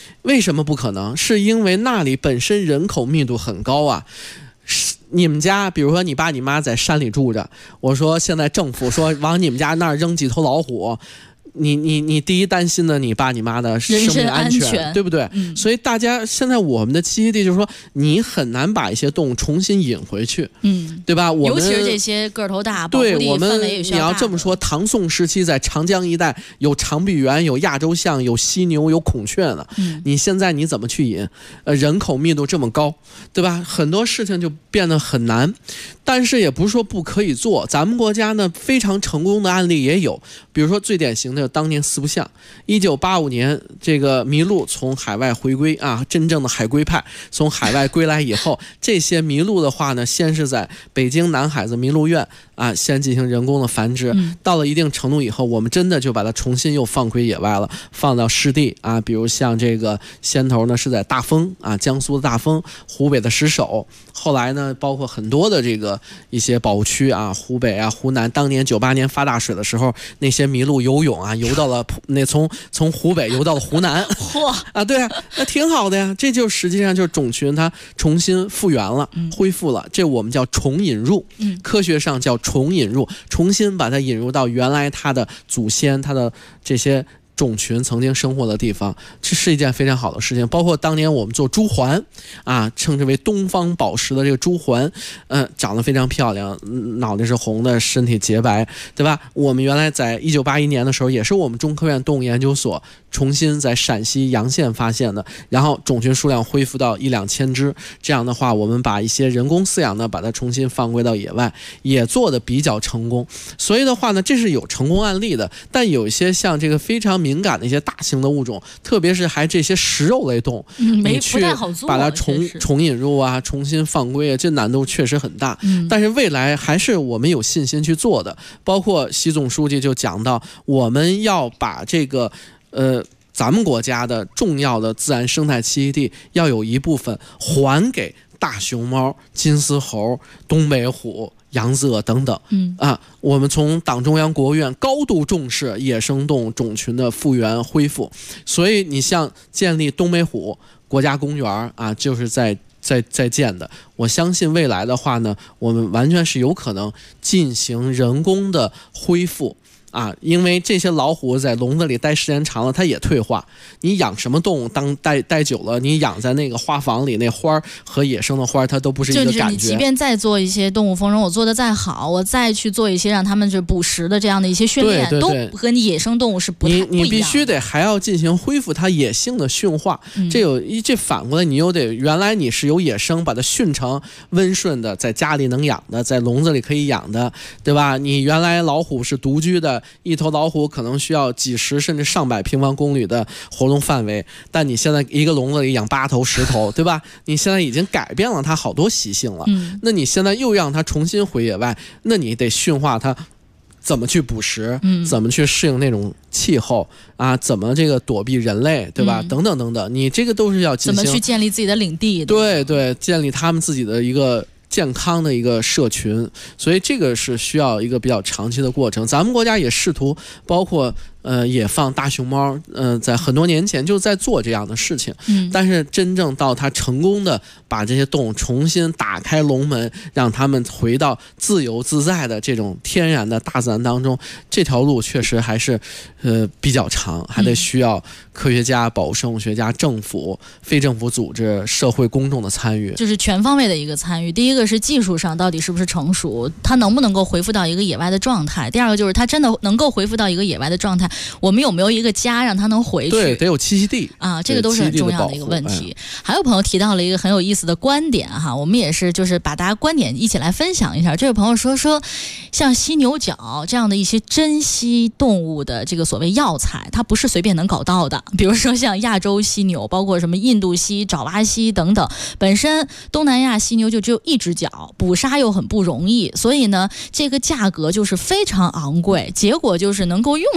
为什么不可能？是因为那里本身人口密度很高啊。你们家比如说你爸你妈在山里住着，我说现在政府说往你们家那儿扔几头老虎，你第一担心的你爸你妈的生命安全，对不对？所以大家现在我们的栖息地就是说，你很难把一些动物重新引回去，对吧？我们尤其是这些个头大， 对我们你要这么说，唐宋时期在长江一带有长臂猿、有亚洲象、有犀牛、有孔雀呢。你现在你怎么去引？人口密度这么高，对吧？很多事情就变得很难。但是也不是说不可以做，咱们国家呢非常成功的案例也有，比如说最典型的当年四不像，1985年这个麋鹿从海外回归啊，真正的海龟派从海外归来以后，这些麋鹿的话呢，先是在北京南海子麋鹿苑啊，先进行人工的繁殖，到了一定程度以后，我们真的就把它重新又放归野外了，放到湿地啊，比如像这个先头呢是在大丰啊，江苏的大丰，湖北的石首，后来呢包括很多的这个一些保护区啊，湖北啊、湖南，当年98年发大水的时候，那些麋鹿游泳啊，游到了从湖北游到了湖南，啊，对啊，那挺好的呀，这就实际上就是种群它重新复原了，恢复了，这我们叫重引入，科学上叫重引入，重新把它引入到原来它的祖先它的这些种群曾经生活的地方，这是一件非常好的事情。包括当年我们做朱鹮啊，称之为东方宝石的这个朱鹮，长得非常漂亮，脑袋是红的，身体洁白，对吧？我们原来在1981年的时候，也是我们中科院动物研究所重新在陕西洋县发现的，然后种群数量恢复到1-2千只。这样的话，我们把一些人工饲养的把它重新放归到野外，也做得比较成功。所以的话呢，这是有成功案例的。但有一些像这个非常敏感的一些大型的物种，特别是还这些食肉类动物，你去把它重引入啊，重新放归啊，这难度确实很大。但是未来还是我们有信心去做的。包括习总书记就讲到，我们要把这个咱们国家的重要的自然生态栖息地要有一部分还给大熊猫、金丝猴、东北虎、扬子鳄等等，我们从党中央、国务院高度重视野生动物种群的复原恢复，所以你像建立东北虎国家公园啊，就是在建的。我相信未来的话呢，我们完全是有可能进行人工的恢复。因为这些老虎在笼子里待时间长了，它也退化。你养什么动物待久了，你养在那个花房里，那花和野生的花它都不是一个感觉。 就是你即便再做一些动物丰容，我做的再好，我再去做一些让他们就捕食的这样的一些训练， 对， 都和你野生动物是不一样的。 你必须得还要进行恢复它野性的驯化。这反过来你又得原来你是有野生把它训成温顺的，在家里能养的，在笼子里可以养的，对吧？你原来老虎是独居的。一头老虎可能需要几十甚至上百平方公里的活动范围，但你现在一个笼子里养8头10头，对吧？你现在已经改变了它好多习性了。那你现在又让它重新回野外，那你得驯化它怎么去捕食，怎么去适应那种气候啊，怎么这个躲避人类，对吧？等等等等，你这个都是要进行怎么去建立自己的领地， 对，建立他们自己的一个健康的一个社群，所以这个是需要一个比较长期的过程。咱们国家也试图包括野放大熊猫，在很多年前就在做这样的事情，但是真正到它成功的把这些动物重新打开笼门，让它们回到自由自在的这种天然的大自然当中，这条路确实还是比较长，还得需要科学家、保护生物学家、政府、非政府组织、社会公众的参与， 就是全方位的一个参与。第一个是技术上到底是不是成熟，它能不能够恢复到一个野外的状态；第二个就是它真的能够恢复到一个野外的状态，我们有没有一个家让它能回去？ 对，得有栖息地啊，这个都是很重要的一个问题。还有朋友提到了一个很有意思的观点哈，我们也是就是把大家观点一起来分享一下。这位朋友说像犀牛角这样的一些珍稀动物的这个所谓药材，它不是随便能搞到的。比如说像亚洲犀牛，包括什么印度犀、爪哇犀等等，本身东南亚犀牛就只有一只脚，捕杀又很不容易，所以呢，这个价格就是非常昂贵。结果就是能够用到这些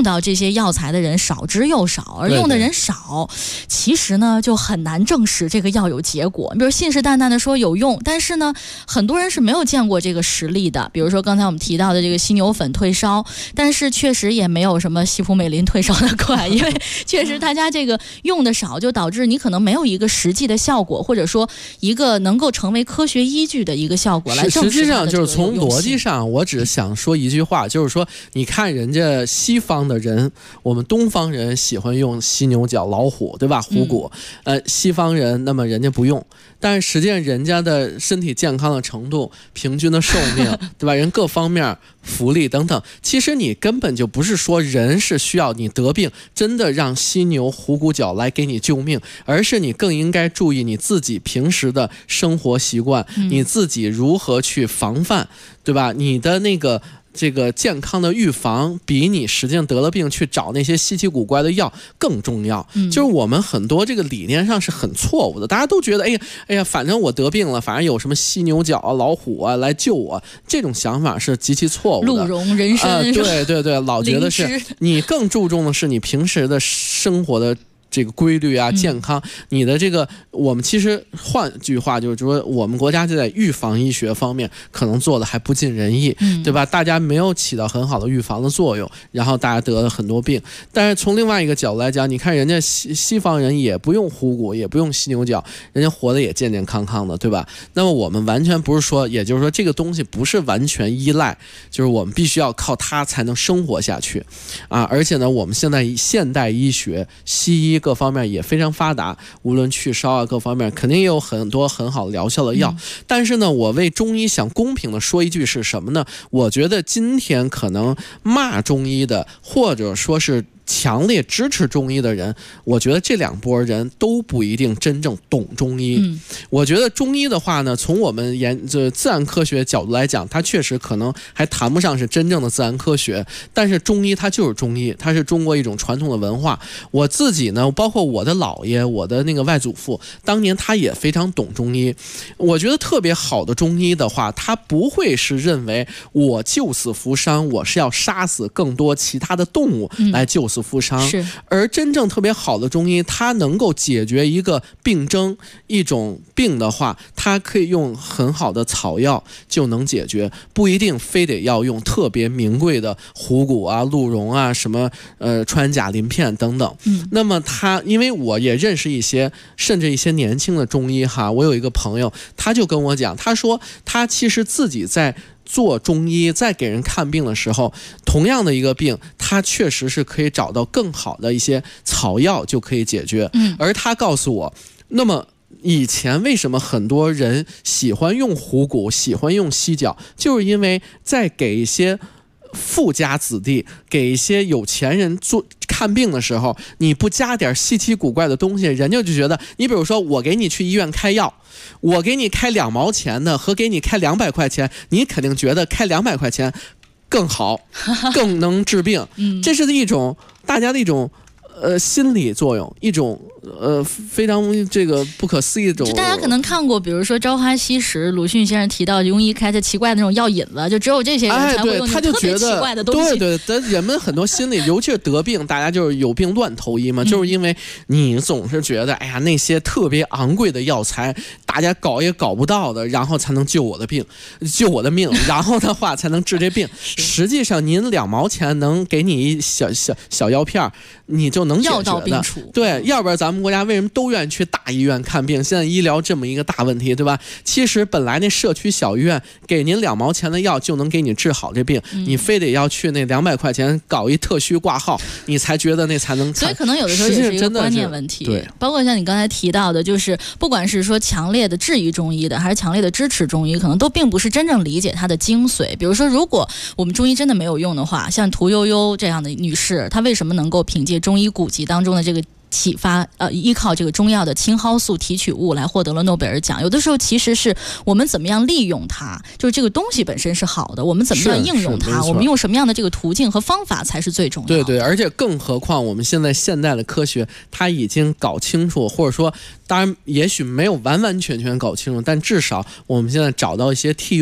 些药材的人少之又少，而用的人少，其实呢就很难证实这个药有结果。比如信誓旦旦的说有用，但是呢很多人是没有见过这个实力的。比如说刚才我们提到的这个犀牛粉退烧，但是确实也没有什么西普美林退烧的快，因为确实大家这个用的少，就导致你可能没有一个实际的效果，或者说一个能够成为科学依据的一个效果来证实它的这个用性。 实际上就是从逻辑上，我只是想说一句话，就是说你看人家西方的人，我们东方人喜欢用犀牛角、老虎，对吧？虎骨，西方人那么人家不用，但是实际上人家的身体健康的程度、平均的寿命，对吧？人各方面福利等等，其实你根本就不是说人是需要你得病真的让犀牛、虎骨角来给你救命，而是你更应该注意你自己平时的生活习惯，你自己如何去防范，对吧？你的这个健康的预防比你实际上得了病去找那些稀奇古怪的药更重要。就是我们很多这个理念上是很错误的，大家都觉得哎呀，反正我得病了，反正有什么犀牛角啊、老虎啊来救我，这种想法是极其错误的。 鹿茸、人参， 对，老觉得是你更注重的是你平时的生活的这个规律啊，健康，你的这个，我们其实换句话就是说，我们国家就在预防医学方面可能做的还不尽人意，对吧？大家没有起到很好的预防的作用，然后大家得了很多病。但是从另外一个角度来讲，你看人家西方人也不用虎骨，也不用犀牛角，人家活得也健健康康的，对吧？那么我们完全不是说，也就是说这个东西不是完全依赖，就是我们必须要靠它才能生活下去啊！而且呢，我们现在现代医学、西医各方面也非常发达，无论去烧啊各方面肯定也有很多很好疗效的药。但是呢，我为中医想公平的说一句是什么呢？我觉得今天可能骂中医的，或者说是强烈支持中医的人，我觉得这两拨人都不一定真正懂中医。我觉得中医的话呢，从我们自然科学角度来讲，它确实可能还谈不上是真正的自然科学，但是中医它就是中医，它是中国一种传统的文化。我自己呢，包括我的姥爷，我的那个外祖父，当年他也非常懂中医。我觉得特别好的中医的话，他不会是认为我救死扶伤，我是要杀死更多其他的动物来救死扶伤，而真正特别好的中医，它能够解决一个病症、一种病的话，它可以用很好的草药就能解决，不一定非得要用特别名贵的虎骨啊、鹿茸啊、什么川甲鳞片等等。那么因为我也认识一些，甚至一些年轻的中医哈，我有一个朋友，他就跟我讲，他说他其实自己在做中医，在给人看病的时候，同样的一个病，他确实是可以找到更好的一些草药就可以解决。而他告诉我，那么以前为什么很多人喜欢用虎骨，喜欢用犀角，就是因为在给一些富家子弟，给一些有钱人看病的时候，你不加点稀奇古怪的东西，人家就觉得，你比如说我给你去医院开药，我给你开2毛钱的和给你开200块钱，你肯定觉得开200块钱更好，更能治病。这是一种大家的一种心理作用，一种非常这个不可思议的种。 大家可能看过，比如说《朝花夕拾》，鲁迅先生提到庸医开的奇怪的那种药引子，就只有这些人才会用特别奇怪的东西。 对，人们很多心理，尤其是得病，大家就是有病乱投医嘛，就是因为你总是觉得，哎呀，那些特别昂贵的药材，大家搞也搞不到的，然后才能救我的病，救我的命，然后的话才能治这病。实际上，您2毛钱能给你一小药片，你就能解决的。药到病除。对，要不然咱们国家为什么都愿意去大医院看病？现在医疗这么一个大问题，对吧？其实本来那社区小医院给您2毛钱的药就能给你治好这病，你非得要去那200块钱搞一特需挂号，你才觉得那才能看。 所以可能有的时候也是一个观念问题。 对， 包括像你刚才提到的，就是不管是说强烈的质疑中医的，还是强烈的支持中医，可能都并不是真正理解它的精髓。比如说，如果我们中医真的没有用的话，像屠呦呦这样的女士，她为什么能够凭借中医古籍当中的这个启发，依靠这个中药的青蒿素提取物来获得了诺贝尔奖？有的时候其实是我们怎么样利用它，就是这个东西本身是好的，我们怎么样应用它，我们用什么样的这个途径和方法才是最重要的。 对，而且更何况我们现在现代的科学，它已经搞清楚，或者说当然也许没有完完全全搞清楚，但至少我们现在找到一些替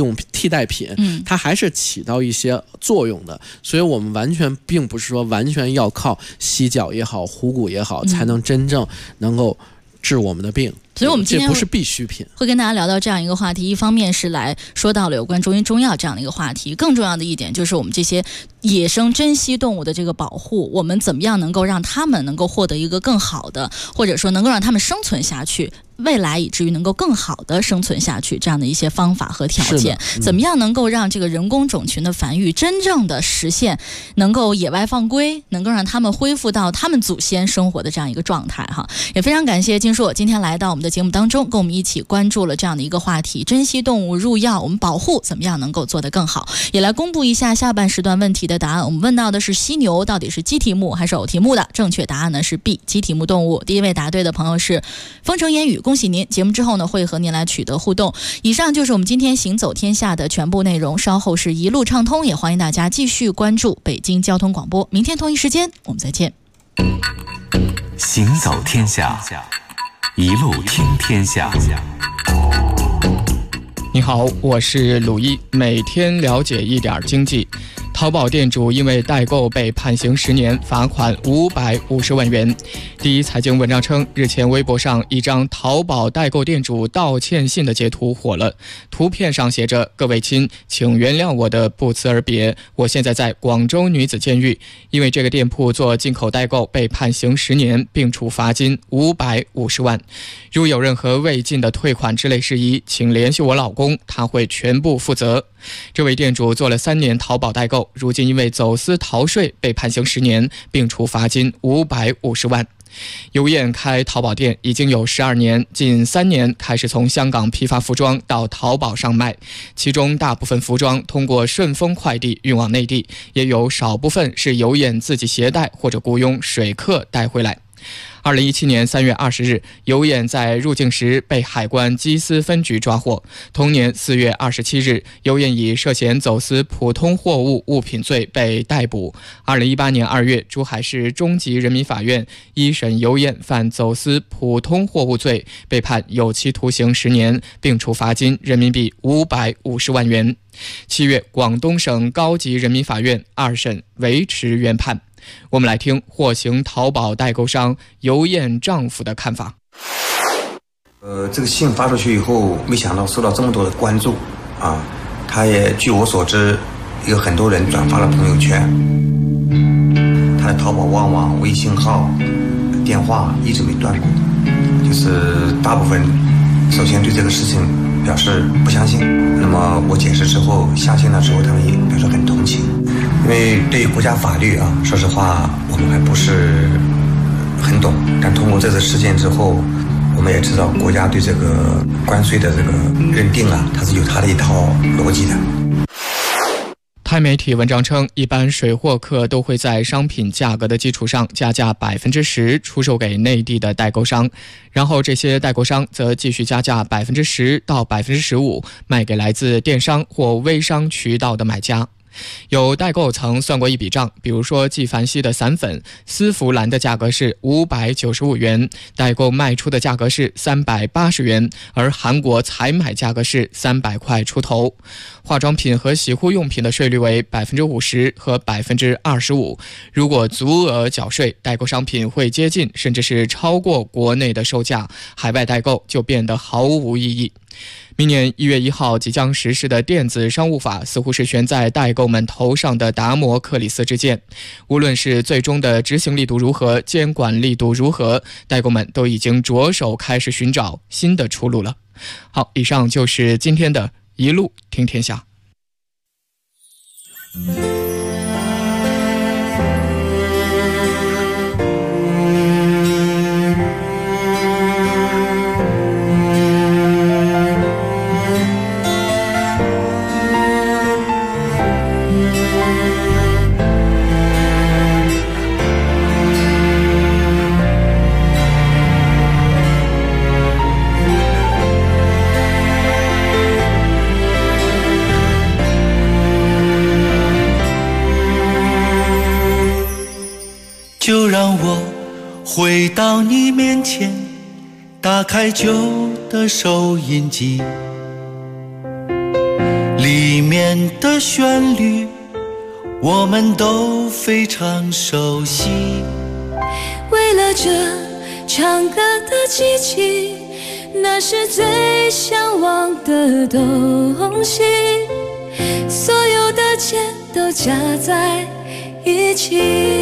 替代品，它还是起到一些作用的。所以我们完全并不是说完全要靠犀角也好虎骨也好才能真正能够治我们的病。 所以我们今天这不是必需品， 会跟大家聊到这样一个话题。一方面是来说到了有关中医中药这样的一个话题，更重要的一点就是我们这些野生珍稀动物的这个保护，我们怎么样能够让它们能够获得一个更好的，或者说能够让它们生存下去，未来以至于能够更好的生存下去这样的一些方法和条件，怎么样能够让这个人工种群的繁育真正的实现能够野外放归，能够让他们恢复到他们祖先生活的这样一个状态哈。也非常感谢金硕今天来到我们的节目当中，跟我们一起关注了这样的一个话题，珍稀动物入药，我们保护怎么样能够做得更好。也来公布一下下半时段问题的答案，我们问到的是犀牛到底是鸡蹄目还是偶蹄目的，正确答案呢是 B 鸡蹄目动物。第一位答对的朋友是风城烟雨，恭喜您，节目之后呢会和您来取得互动。以上就是我们今天行走天下的全部内容，稍后是一路畅通，也欢迎大家继续关注北京交通广播，明天同一时间我们再见。 行走天下，一路听天下。 你好，我是鲁一，每天了解一点经济。淘宝店主因为代购被判刑10年，罚款550万元。第一财经文章称，日前微博上一张淘宝代购店主道歉信的截图火了，图片上写着：各位亲，请原谅我的不辞而别，我现在在广州女子监狱，因为这个店铺做进口代购被判刑10年，并处罚金550万。如有任何未尽的退款之类事宜，请联系我老公，他会全部负责。这位店主做了3年淘宝代购，如今因为走私逃税被判刑10年，并处罚金550万。尤燕开淘宝店已经有12年，近3年开始从香港批发服装到淘宝上卖，其中大部分服装通过顺丰快递运往内地，也有少部分是尤燕自己携带或者雇佣水客带回来。2017年3月20日，尤燕在入境时被海关缉私分局抓获。同年4月27日，尤燕以涉嫌走私普通货物物品罪被逮捕。2018年2月，珠海市中级人民法院一审尤燕犯走私普通货物罪，被判有期徒刑10年，并处罚金人民币550万元。7月，广东省高级人民法院2审维持原判。我们来听获刑淘宝代购商尤燕丈夫的看法。 这个信发出去以后，没想到受到这么多的关注啊！他也据我所知，有很多人转发了朋友圈。他的淘宝旺旺、微信号、电话一直没断过，就是大部分首先对这个事情表示不相信。那么我解释之后，相信的时候，他们也表示很同情。因为对于国家法律啊，说实话我们还不是很懂，但通过这次事件之后，我们也知道国家对这个关税的这个认定啊，它是有它的一套逻辑的。 泰媒体文章称，一般水货客都会在商品价格的基础上加价10%出售给内地的代购商，然后这些代购商则继续加价10%到15%卖给来自电商或微商渠道的买家。有代购曾算过一笔账，比如说纪梵希的散粉丝芙兰的价格是595元，代购卖出的价格是380元，而韩国采买价格是300块出头。化妆品和洗护用品的税率为50%和25%，如果足额缴税，代购商品会接近甚至是超过国内的售价，海外代购就变得毫无意义。明年1月1号即将实施的电子商务法似乎是悬在代购们头上的达摩克里斯之剑，无论是最终的执行力度如何，监管力度如何，代购们都已经着手开始寻找新的出路了。好，以上就是今天的一路听天下。 就让我回到你面前，打开旧的收音机， 里面的旋律我们都非常熟悉。 为了这唱歌的机器，那是最向往的东西，所有的钱都加在一起。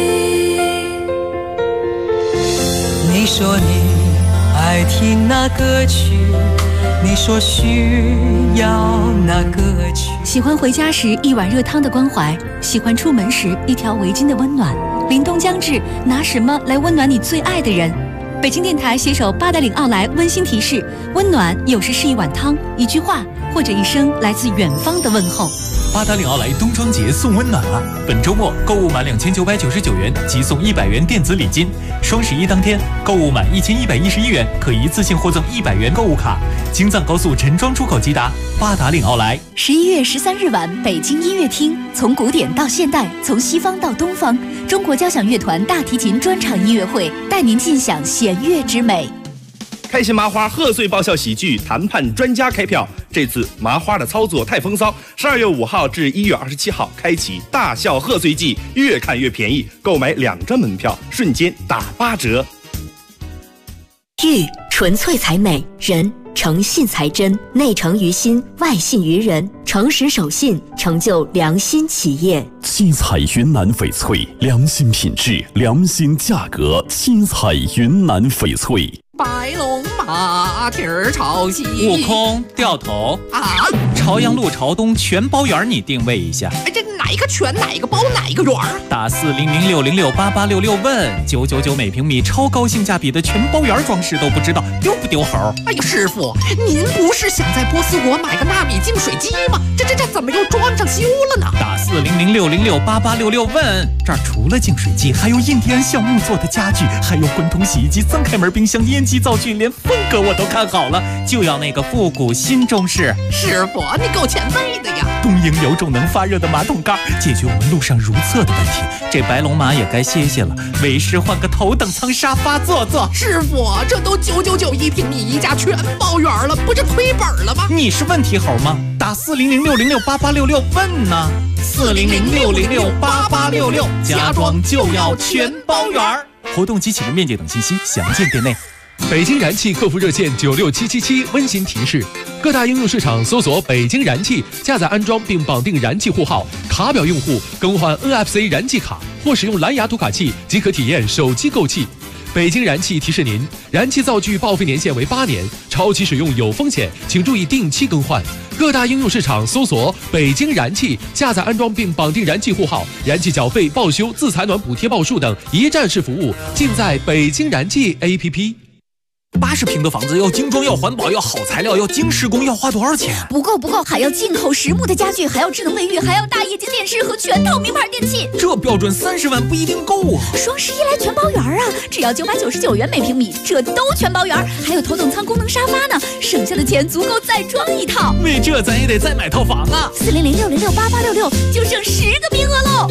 你说你爱听那歌曲，你说需要那歌曲。 喜欢回家时一碗热汤的关怀，喜欢出门时一条围巾的温暖。凛冬将至，拿什么来温暖你最爱的人？北京电台携手八达岭奥莱温馨提示：温暖有时是一碗汤、一句话，或者一声来自远方的问候。 八达岭奥莱冬装节送温暖啊！本周末购物满2999元即送100元电子礼金。双11当天购物满1111元可一次性获赠100元购物卡。京藏高速陈庄出口即达。八达岭奥莱。 11月13日晚，北京音乐厅，从古典到现代，从西方到东方，中国交响乐团大提琴专场音乐会，带您尽享弦乐之美。 开心麻花贺岁爆笑喜剧谈判专家开票，这次麻花的操作太风骚，12月5号至1月27号开启大笑贺岁季，越看越便宜，购买2张门票瞬间打8折。 玉纯粹才美，人诚信才真，内诚于心，外信于人，诚实守信，成就良心企业。 七彩云南翡翠，良心品质，良心价格。七彩云南翡翠。 白龙马蹄儿朝西， 悟空掉头啊！ 朝阳路朝东全包园，你定位一下。 哎，这哪一个全，哪一个包，哪一个园？ 打4006068866问999每平米，超高性价比的全包园装饰都不知道丢不丢猴？ 哎呀，师傅，您不是想在波斯国买个纳米净水机吗？这怎么又装上修了呢？ 打4006068866问，这儿除了净水机，还有印第安橡木做的家具，还有滚筒洗衣机、3开门冰箱、烟机灶具，连风格我都看好了，就要那个复古新中式。 师傅，你够前卫的呀！ 东营有种能发热的马桶盖，解决我们路上如厕的问题。这白龙马也该歇歇了，为师换个头等舱沙发坐坐。 师傅，这都999一平米一家全包圆了，不是亏本了吗？ 你是问题猴吗？打4006068866问呢，4006068866，家装就要全包圆。活动及起步面积等信息详见店内。 北京燃气客服热线96777温馨提示：各大应用市场搜索北京燃气，下载安装并绑定燃气户号，卡表用户更换 NFC 燃气卡或使用蓝牙读卡器即可体验手机购气。北京燃气提示您，燃气灶具报废年限为8年，超期使用有风险，请注意定期更换。各大应用市场搜索北京燃气，下载安装并绑定燃气户号，燃气缴费、报修、自采暖补贴报数等一站式服务尽在北京燃气 APP。 80平的房子要精装，要环保，要好材料，要精施工，要花多少钱？ 不够，还要进口实木的家具，还要智能卫浴，还要大液晶电视和全套名牌电器。 这标准30万不一定够啊！ 双11来全包圆啊，只要999元每平米，这都全包圆，还有头等舱功能沙发呢，省下的钱足够再装一套。 为这咱也得再买套房啊 ！4006068866就剩10个名额喽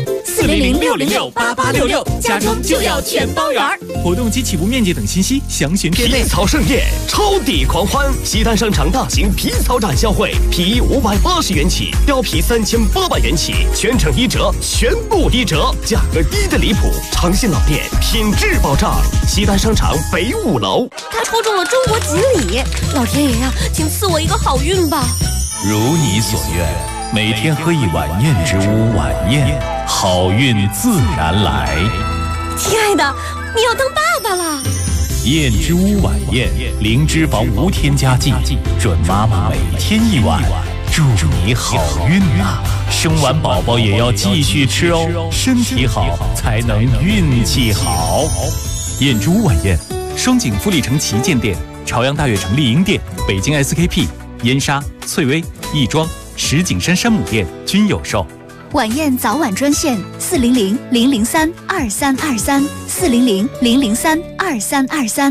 ！4006068866，家装就要全包圆。 活动及起步面积等信息详询店内。 皮草盛宴，超抵狂欢！西单商场大型皮草展销会，皮衣580元起，貂皮3800元起，全程1折，全部1折，价格低的离谱，诚信老店，品质保障。西单商场北5楼。 他抽中了中国锦鲤，老天爷呀，请赐我一个好运吧！ 如你所愿，每天喝一碗燕之屋晚宴，好运自然来。 亲爱的，你要当爸爸了。 燕之屋晚宴，零脂肪无添加剂，准妈妈每天1碗，祝你好运啊！生完宝宝也要继续吃哦，身体好才能运气好。 燕之屋晚宴，双井富力城旗舰店、朝阳大悦城丽婴店、北京 SKP、燕莎、翠微、亦庄、石景山山姆店均有售。 晚宴早晚专线400-003-2323，400-003-2323。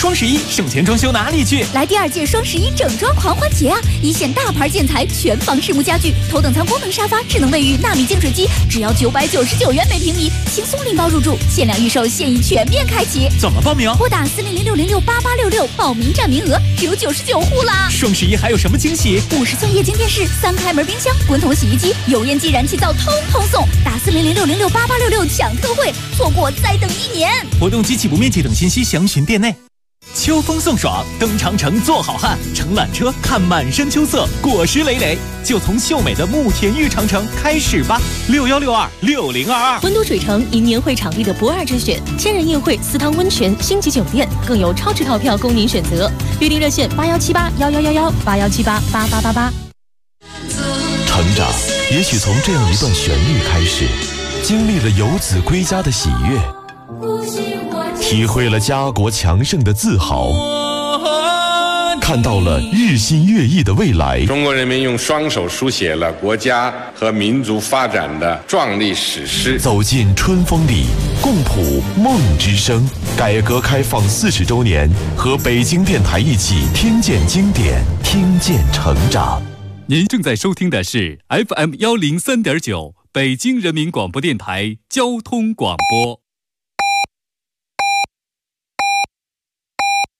双11省钱装修哪里去？ 来第2届双11整装狂欢节啊！一线大牌建材，全房实木家具，头等舱功能沙发，智能卫浴，纳米净水机，只要999元每平米，轻松拎包入住，限量预售，现已全面开启。 怎么报名？ 拨打4006068866，报名占名额只有99户啦！ 双11还有什么惊喜 ？50寸液晶电视，3开门冰箱，滚筒洗衣机，油烟机、燃气灶通通送！打4006068866抢特惠，错过再等1年。 活动及起步面积等信息详询店内。秋风送爽，登长城做好汉，乘缆车看满山秋色，果实累累，就从秀美的慕田峪长城开始吧。61626022， 温都水城迎年会场地的不二之选，千人宴会、私汤温泉、星级酒店，更有超值套票供您选择。预订热线817811118178888888。 成长也许从这样一段旋律开始，经历了游子归家的喜悦，体会了家国强盛的自豪，看到了日新月异的未来。 中国人民用双手书写了国家和民族发展的壮丽史诗。 走进春风里，共谱梦之声。改革开放40周年，和北京电台一起听见经典，听见成长。 您正在收听的是 FM103.9北京人民广播电台交通广播。